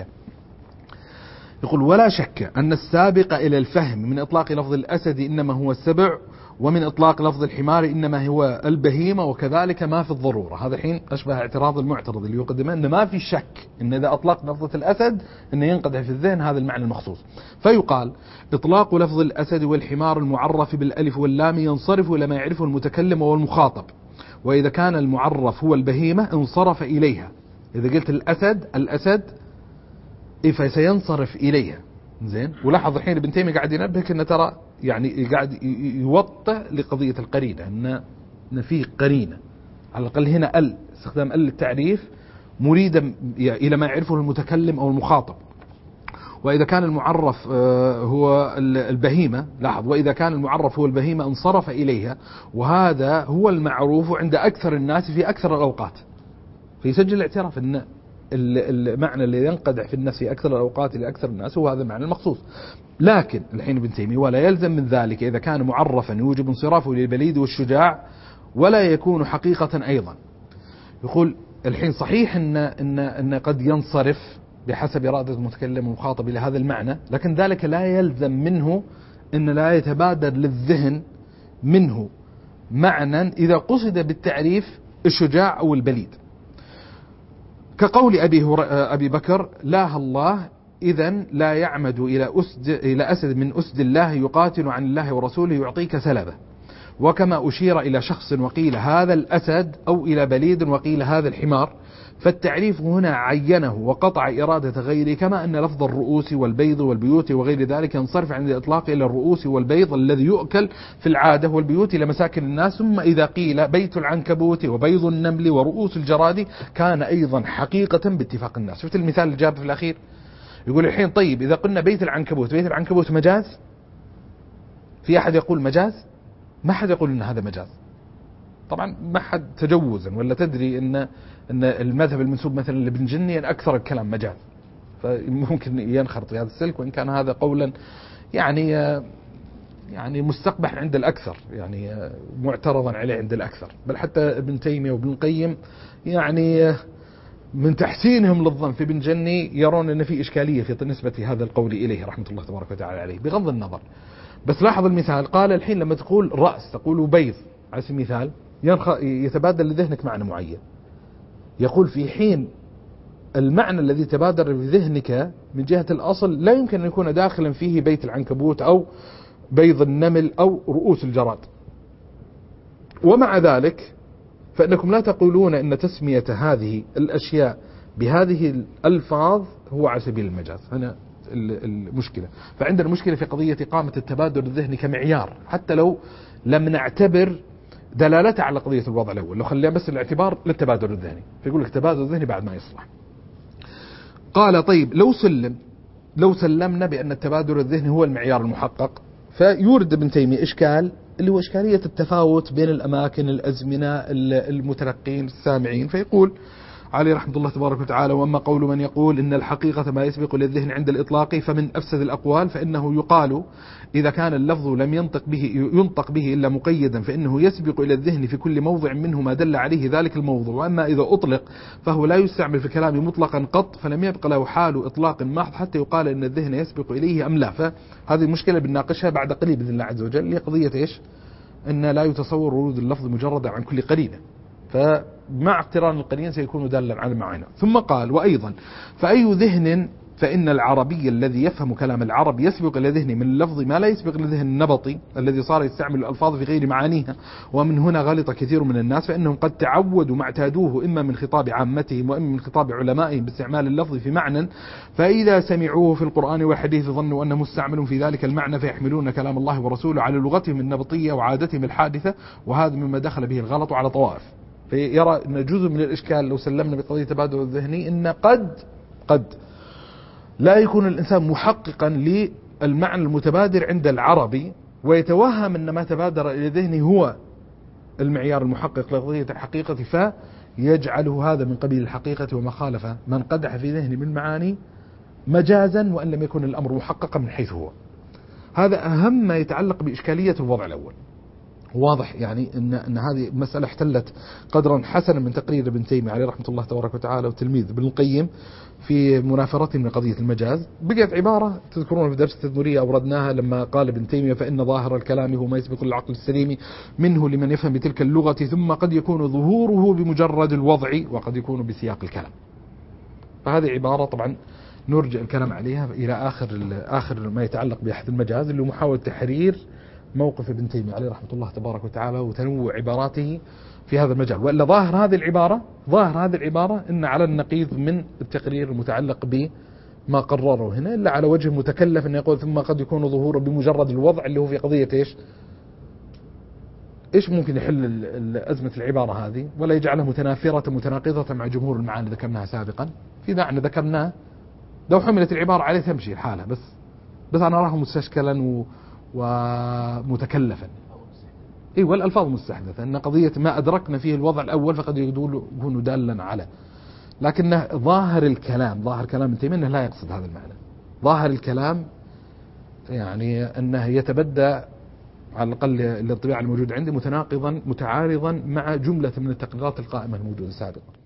Speaker 1: ولا شك أن السابق إلى الفهم من إطلاق لفظ الأسد إنما هو السبع، ومن إطلاق لفظ الحمار إنما هو البهيمة، وكذلك ما في الضرورة. هذا حين أشبه اعتراض المعترض اللي يقدمه أن ما في شك أن إذا أطلق لفظة الأسد أن ينقدح في الذهن هذا المعنى المخصوص. فيقال إطلاق لفظ الأسد والحمار المعرف بالألف واللام ينصرف إلى ما يعرفه المتكلم والمخاطب، وإذا كان المعرف هو البهيمة انصرف إليها. إذا قلت الأسد فسينصرف إليها، زين. ولاحظ الحين ابن تيمية قاعد ينبهك أن ترى يعني قاعد يوطئ لقضية القرينة، أن في قرينة على الأقل هنا استخدام للتعريف مريدا إلى ما يعرفه المتكلم أو المخاطب. وإذا كان المعرف هو البهيمة، لاحظ وإذا كان المعرف هو البهيمة انصرف إليها، وهذا هو المعروف عند أكثر الناس في أكثر الأوقات. فيسجل الاعتراف أن المعنى اللي ينقدح في النفس في أكثر الأوقات لأكثر الناس هو هذا المعنى المخصوص. لكن الحين ابن تيمية ولا يلزم من ذلك إذا كان معرفا يوجب انصرافه للبليد والشجاع ولا يكون حقيقة أيضا. يقول الحين صحيح إن قد ينصرف بحسب إرادة المتكلم والمخاطب إلى هذا المعنى، لكن ذلك لا يلزم منه أن لا يتبادر للذهن منه معنى إذا قصد بالتعريف الشجاع أو البليد، كقول أبي بكر لا الله إذن لا يعمد إلى أسد من أسد الله يقاتل عن الله ورسوله يعطيك سلبه. وكما أشير إلى شخص وقيل هذا الأسد أو إلى بليد وقيل هذا الحمار، فالتعريف هنا عينه وقطع إرادة غيره، كما أن لفظ الرؤوس والبيض والبيوت وغير ذلك ينصرف عند الإطلاق إلى الرؤوس والبيض الذي يؤكل في العادة، والبيوت إلى مساكن الناس. ثم إذا قيل بيت العنكبوت وبيض النمل ورؤوس الجراد كان أيضا حقيقة باتفاق الناس. شفت المثال اللي جاب في الأخير؟ يقول الحين طيب إذا قلنا بيت العنكبوت، بيت العنكبوت مجاز؟ في أحد يقول مجاز؟ ما حد يقول إن هذا مجاز طبعا، ما حد تجوزا، ولا تدري ان المذهب المنسوب مثلا لابن جني اكثر الكلام مجاز، فممكن ينخرط في هذا السلك، وان كان هذا قولا يعني مستقبح عند الاكثر، يعني معترضا عليه عند الاكثر، بل حتى ابن تيميه وابن القيم يعني من تحسينهم للظن في ابن جني يرون ان في اشكاليه في نسبه هذا القول اليه رحمه الله تبارك وتعالى عليه، بغض النظر. بس لاحظ المثال، قال الحين لما تقول راس تقول بيض على سبيل المثال، يتبادل لذهنك معنى معين. يقول في حين المعنى الذي تبادر في ذهنك من جهة الأصل لا يمكن أن يكون داخلا فيه بيت العنكبوت أو بيض النمل أو رؤوس الجراد. ومع ذلك فإنكم لا تقولون أن تسمية هذه الأشياء بهذه الألفاظ هو على سبيل المجاز. هنا المشكلة. فعندنا مشكلة في قضية إقامة التبادل الذهني كمعيار، حتى لو لم نعتبر دلالته على قضية الوضع الأول، لو خلينا بس الاعتبار للتبادل الذهني، فيقول لك التبادل الذهني بعد ما يصلح. قال طيب لو سلمنا بأن التبادل الذهني هو المعيار المحقق، فيورد ابن تيمية إشكال اللي هو إشكالية التفاوت بين الأماكن، الأزمنة، المتلقين، السامعين. فيقول عليه رحمة الله تبارك وتعالى: وأما قول من يقول إن الحقيقة ما يسبق للذهن عند الإطلاق فمن أفسد الأقوال، فإنه يقال إذا كان اللفظ لم ينطق به إلا مقيدا فإنه يسبق إلى الذهن في كل موضع منه ما دل عليه ذلك الموضوع، وأما إذا أطلق فهو لا يستعمل في الكلام مطلقا قط، فلم يبق له حال إطلاق محض حتى يقال إن الذهن يسبق إليه أم لا. فهذه المشكلة بنناقشها بعد قليل بإذن الله عز وجل، هي قضية إيش؟ أن لا يتصور ورود اللفظ مجردا عن كل قرينة، فمع اقتران القرين سيكون دالا على المعنى. ثم قال: وأيضا فأي ذهن فإن العربي الذي يفهم كلام العرب يسبق إلى ذهنه من اللفظ ما لا يسبق إلى ذهن النبطي الذي صار يستعمل الألفاظ في غير معانيها. ومن هنا غلط كثير من الناس، فإنهم قد تعودوا ما اعتادوه إما من خطاب عامتهم وإما من خطاب علمائهم باستعمال اللفظ في معنى، فإذا سمعوه في القرآن والحديث ظنوا أنه مستعمل في ذلك المعنى، فيحملون كلام الله ورسوله على لغتهم النبطية وعادتهم الحادثة، وهذا مما دخل به الغلط على طوائف. فيرى أن جزء من الإشكال لو سلمنا بقضية التبادل الذهني أن قد لا يكون الإنسان محققا للمعنى المتبادر عند العربي، ويتوهم أن ما تبادر إلى ذهنه هو المعيار المحقق لقضية الحقيقة، فيجعله هذا من قبيل الحقيقة وما خالف من قدح في ذهنه من معاني مجازا، وأن لم يكن الأمر محققا من حيث هو. هذا أهم ما يتعلق بإشكالية الوضع الأول. واضح يعني أن هذه مسألة احتلت قدرا حسنا من تقرير ابن تيمية عليه رحمة الله تبارك وتعالى وتلميذ ابن القيم في منافرته من قضية المجاز. بقيت عبارة تذكرون في درس التدمرية أوردناها لما قال ابن تيمية: فإن ظاهر الكلام هو ما يسبق العقل السليم منه لمن يفهم بتلك اللغة، ثم قد يكون ظهوره بمجرد الوضع وقد يكون بسياق الكلام. فهذه عبارة طبعا نرجع الكلام عليها إلى آخر ما يتعلق بأحد المجاز، اللي هو محاولة تحرير موقف ابن تيمية عليه رحمة الله تبارك وتعالى وتنوع عباراته في هذا المجال. وإلا ظاهر هذه العبارة إن على النقيض من التقرير المتعلق بما قرره هنا، إلا على وجه متكلف أن يقول ثم قد يكون ظهوره بمجرد الوضع، اللي هو في قضية إيش ممكن يحل أزمة العبارة هذه ولا يجعلها متناقضة مع جمهور المعاني ذكرناها سابقا. في معنى ذكرناه لو حملت العبارة عليه تمشي الحالة، بس أنا أراه مستشكلا ومتكلفا. والألفاظ مستحدثة، أن قضية ما أدركنا فيه الوضع الأول فقد يكون دالا على، لكن ظاهر كلام ابن تيمية أنه لا يقصد هذا المعنى. ظاهر الكلام يعني أنه يتبدى على الأقل الانطباع الموجود عندي متعارضا مع جملة من التقريرات القائمة الموجودة سابقا.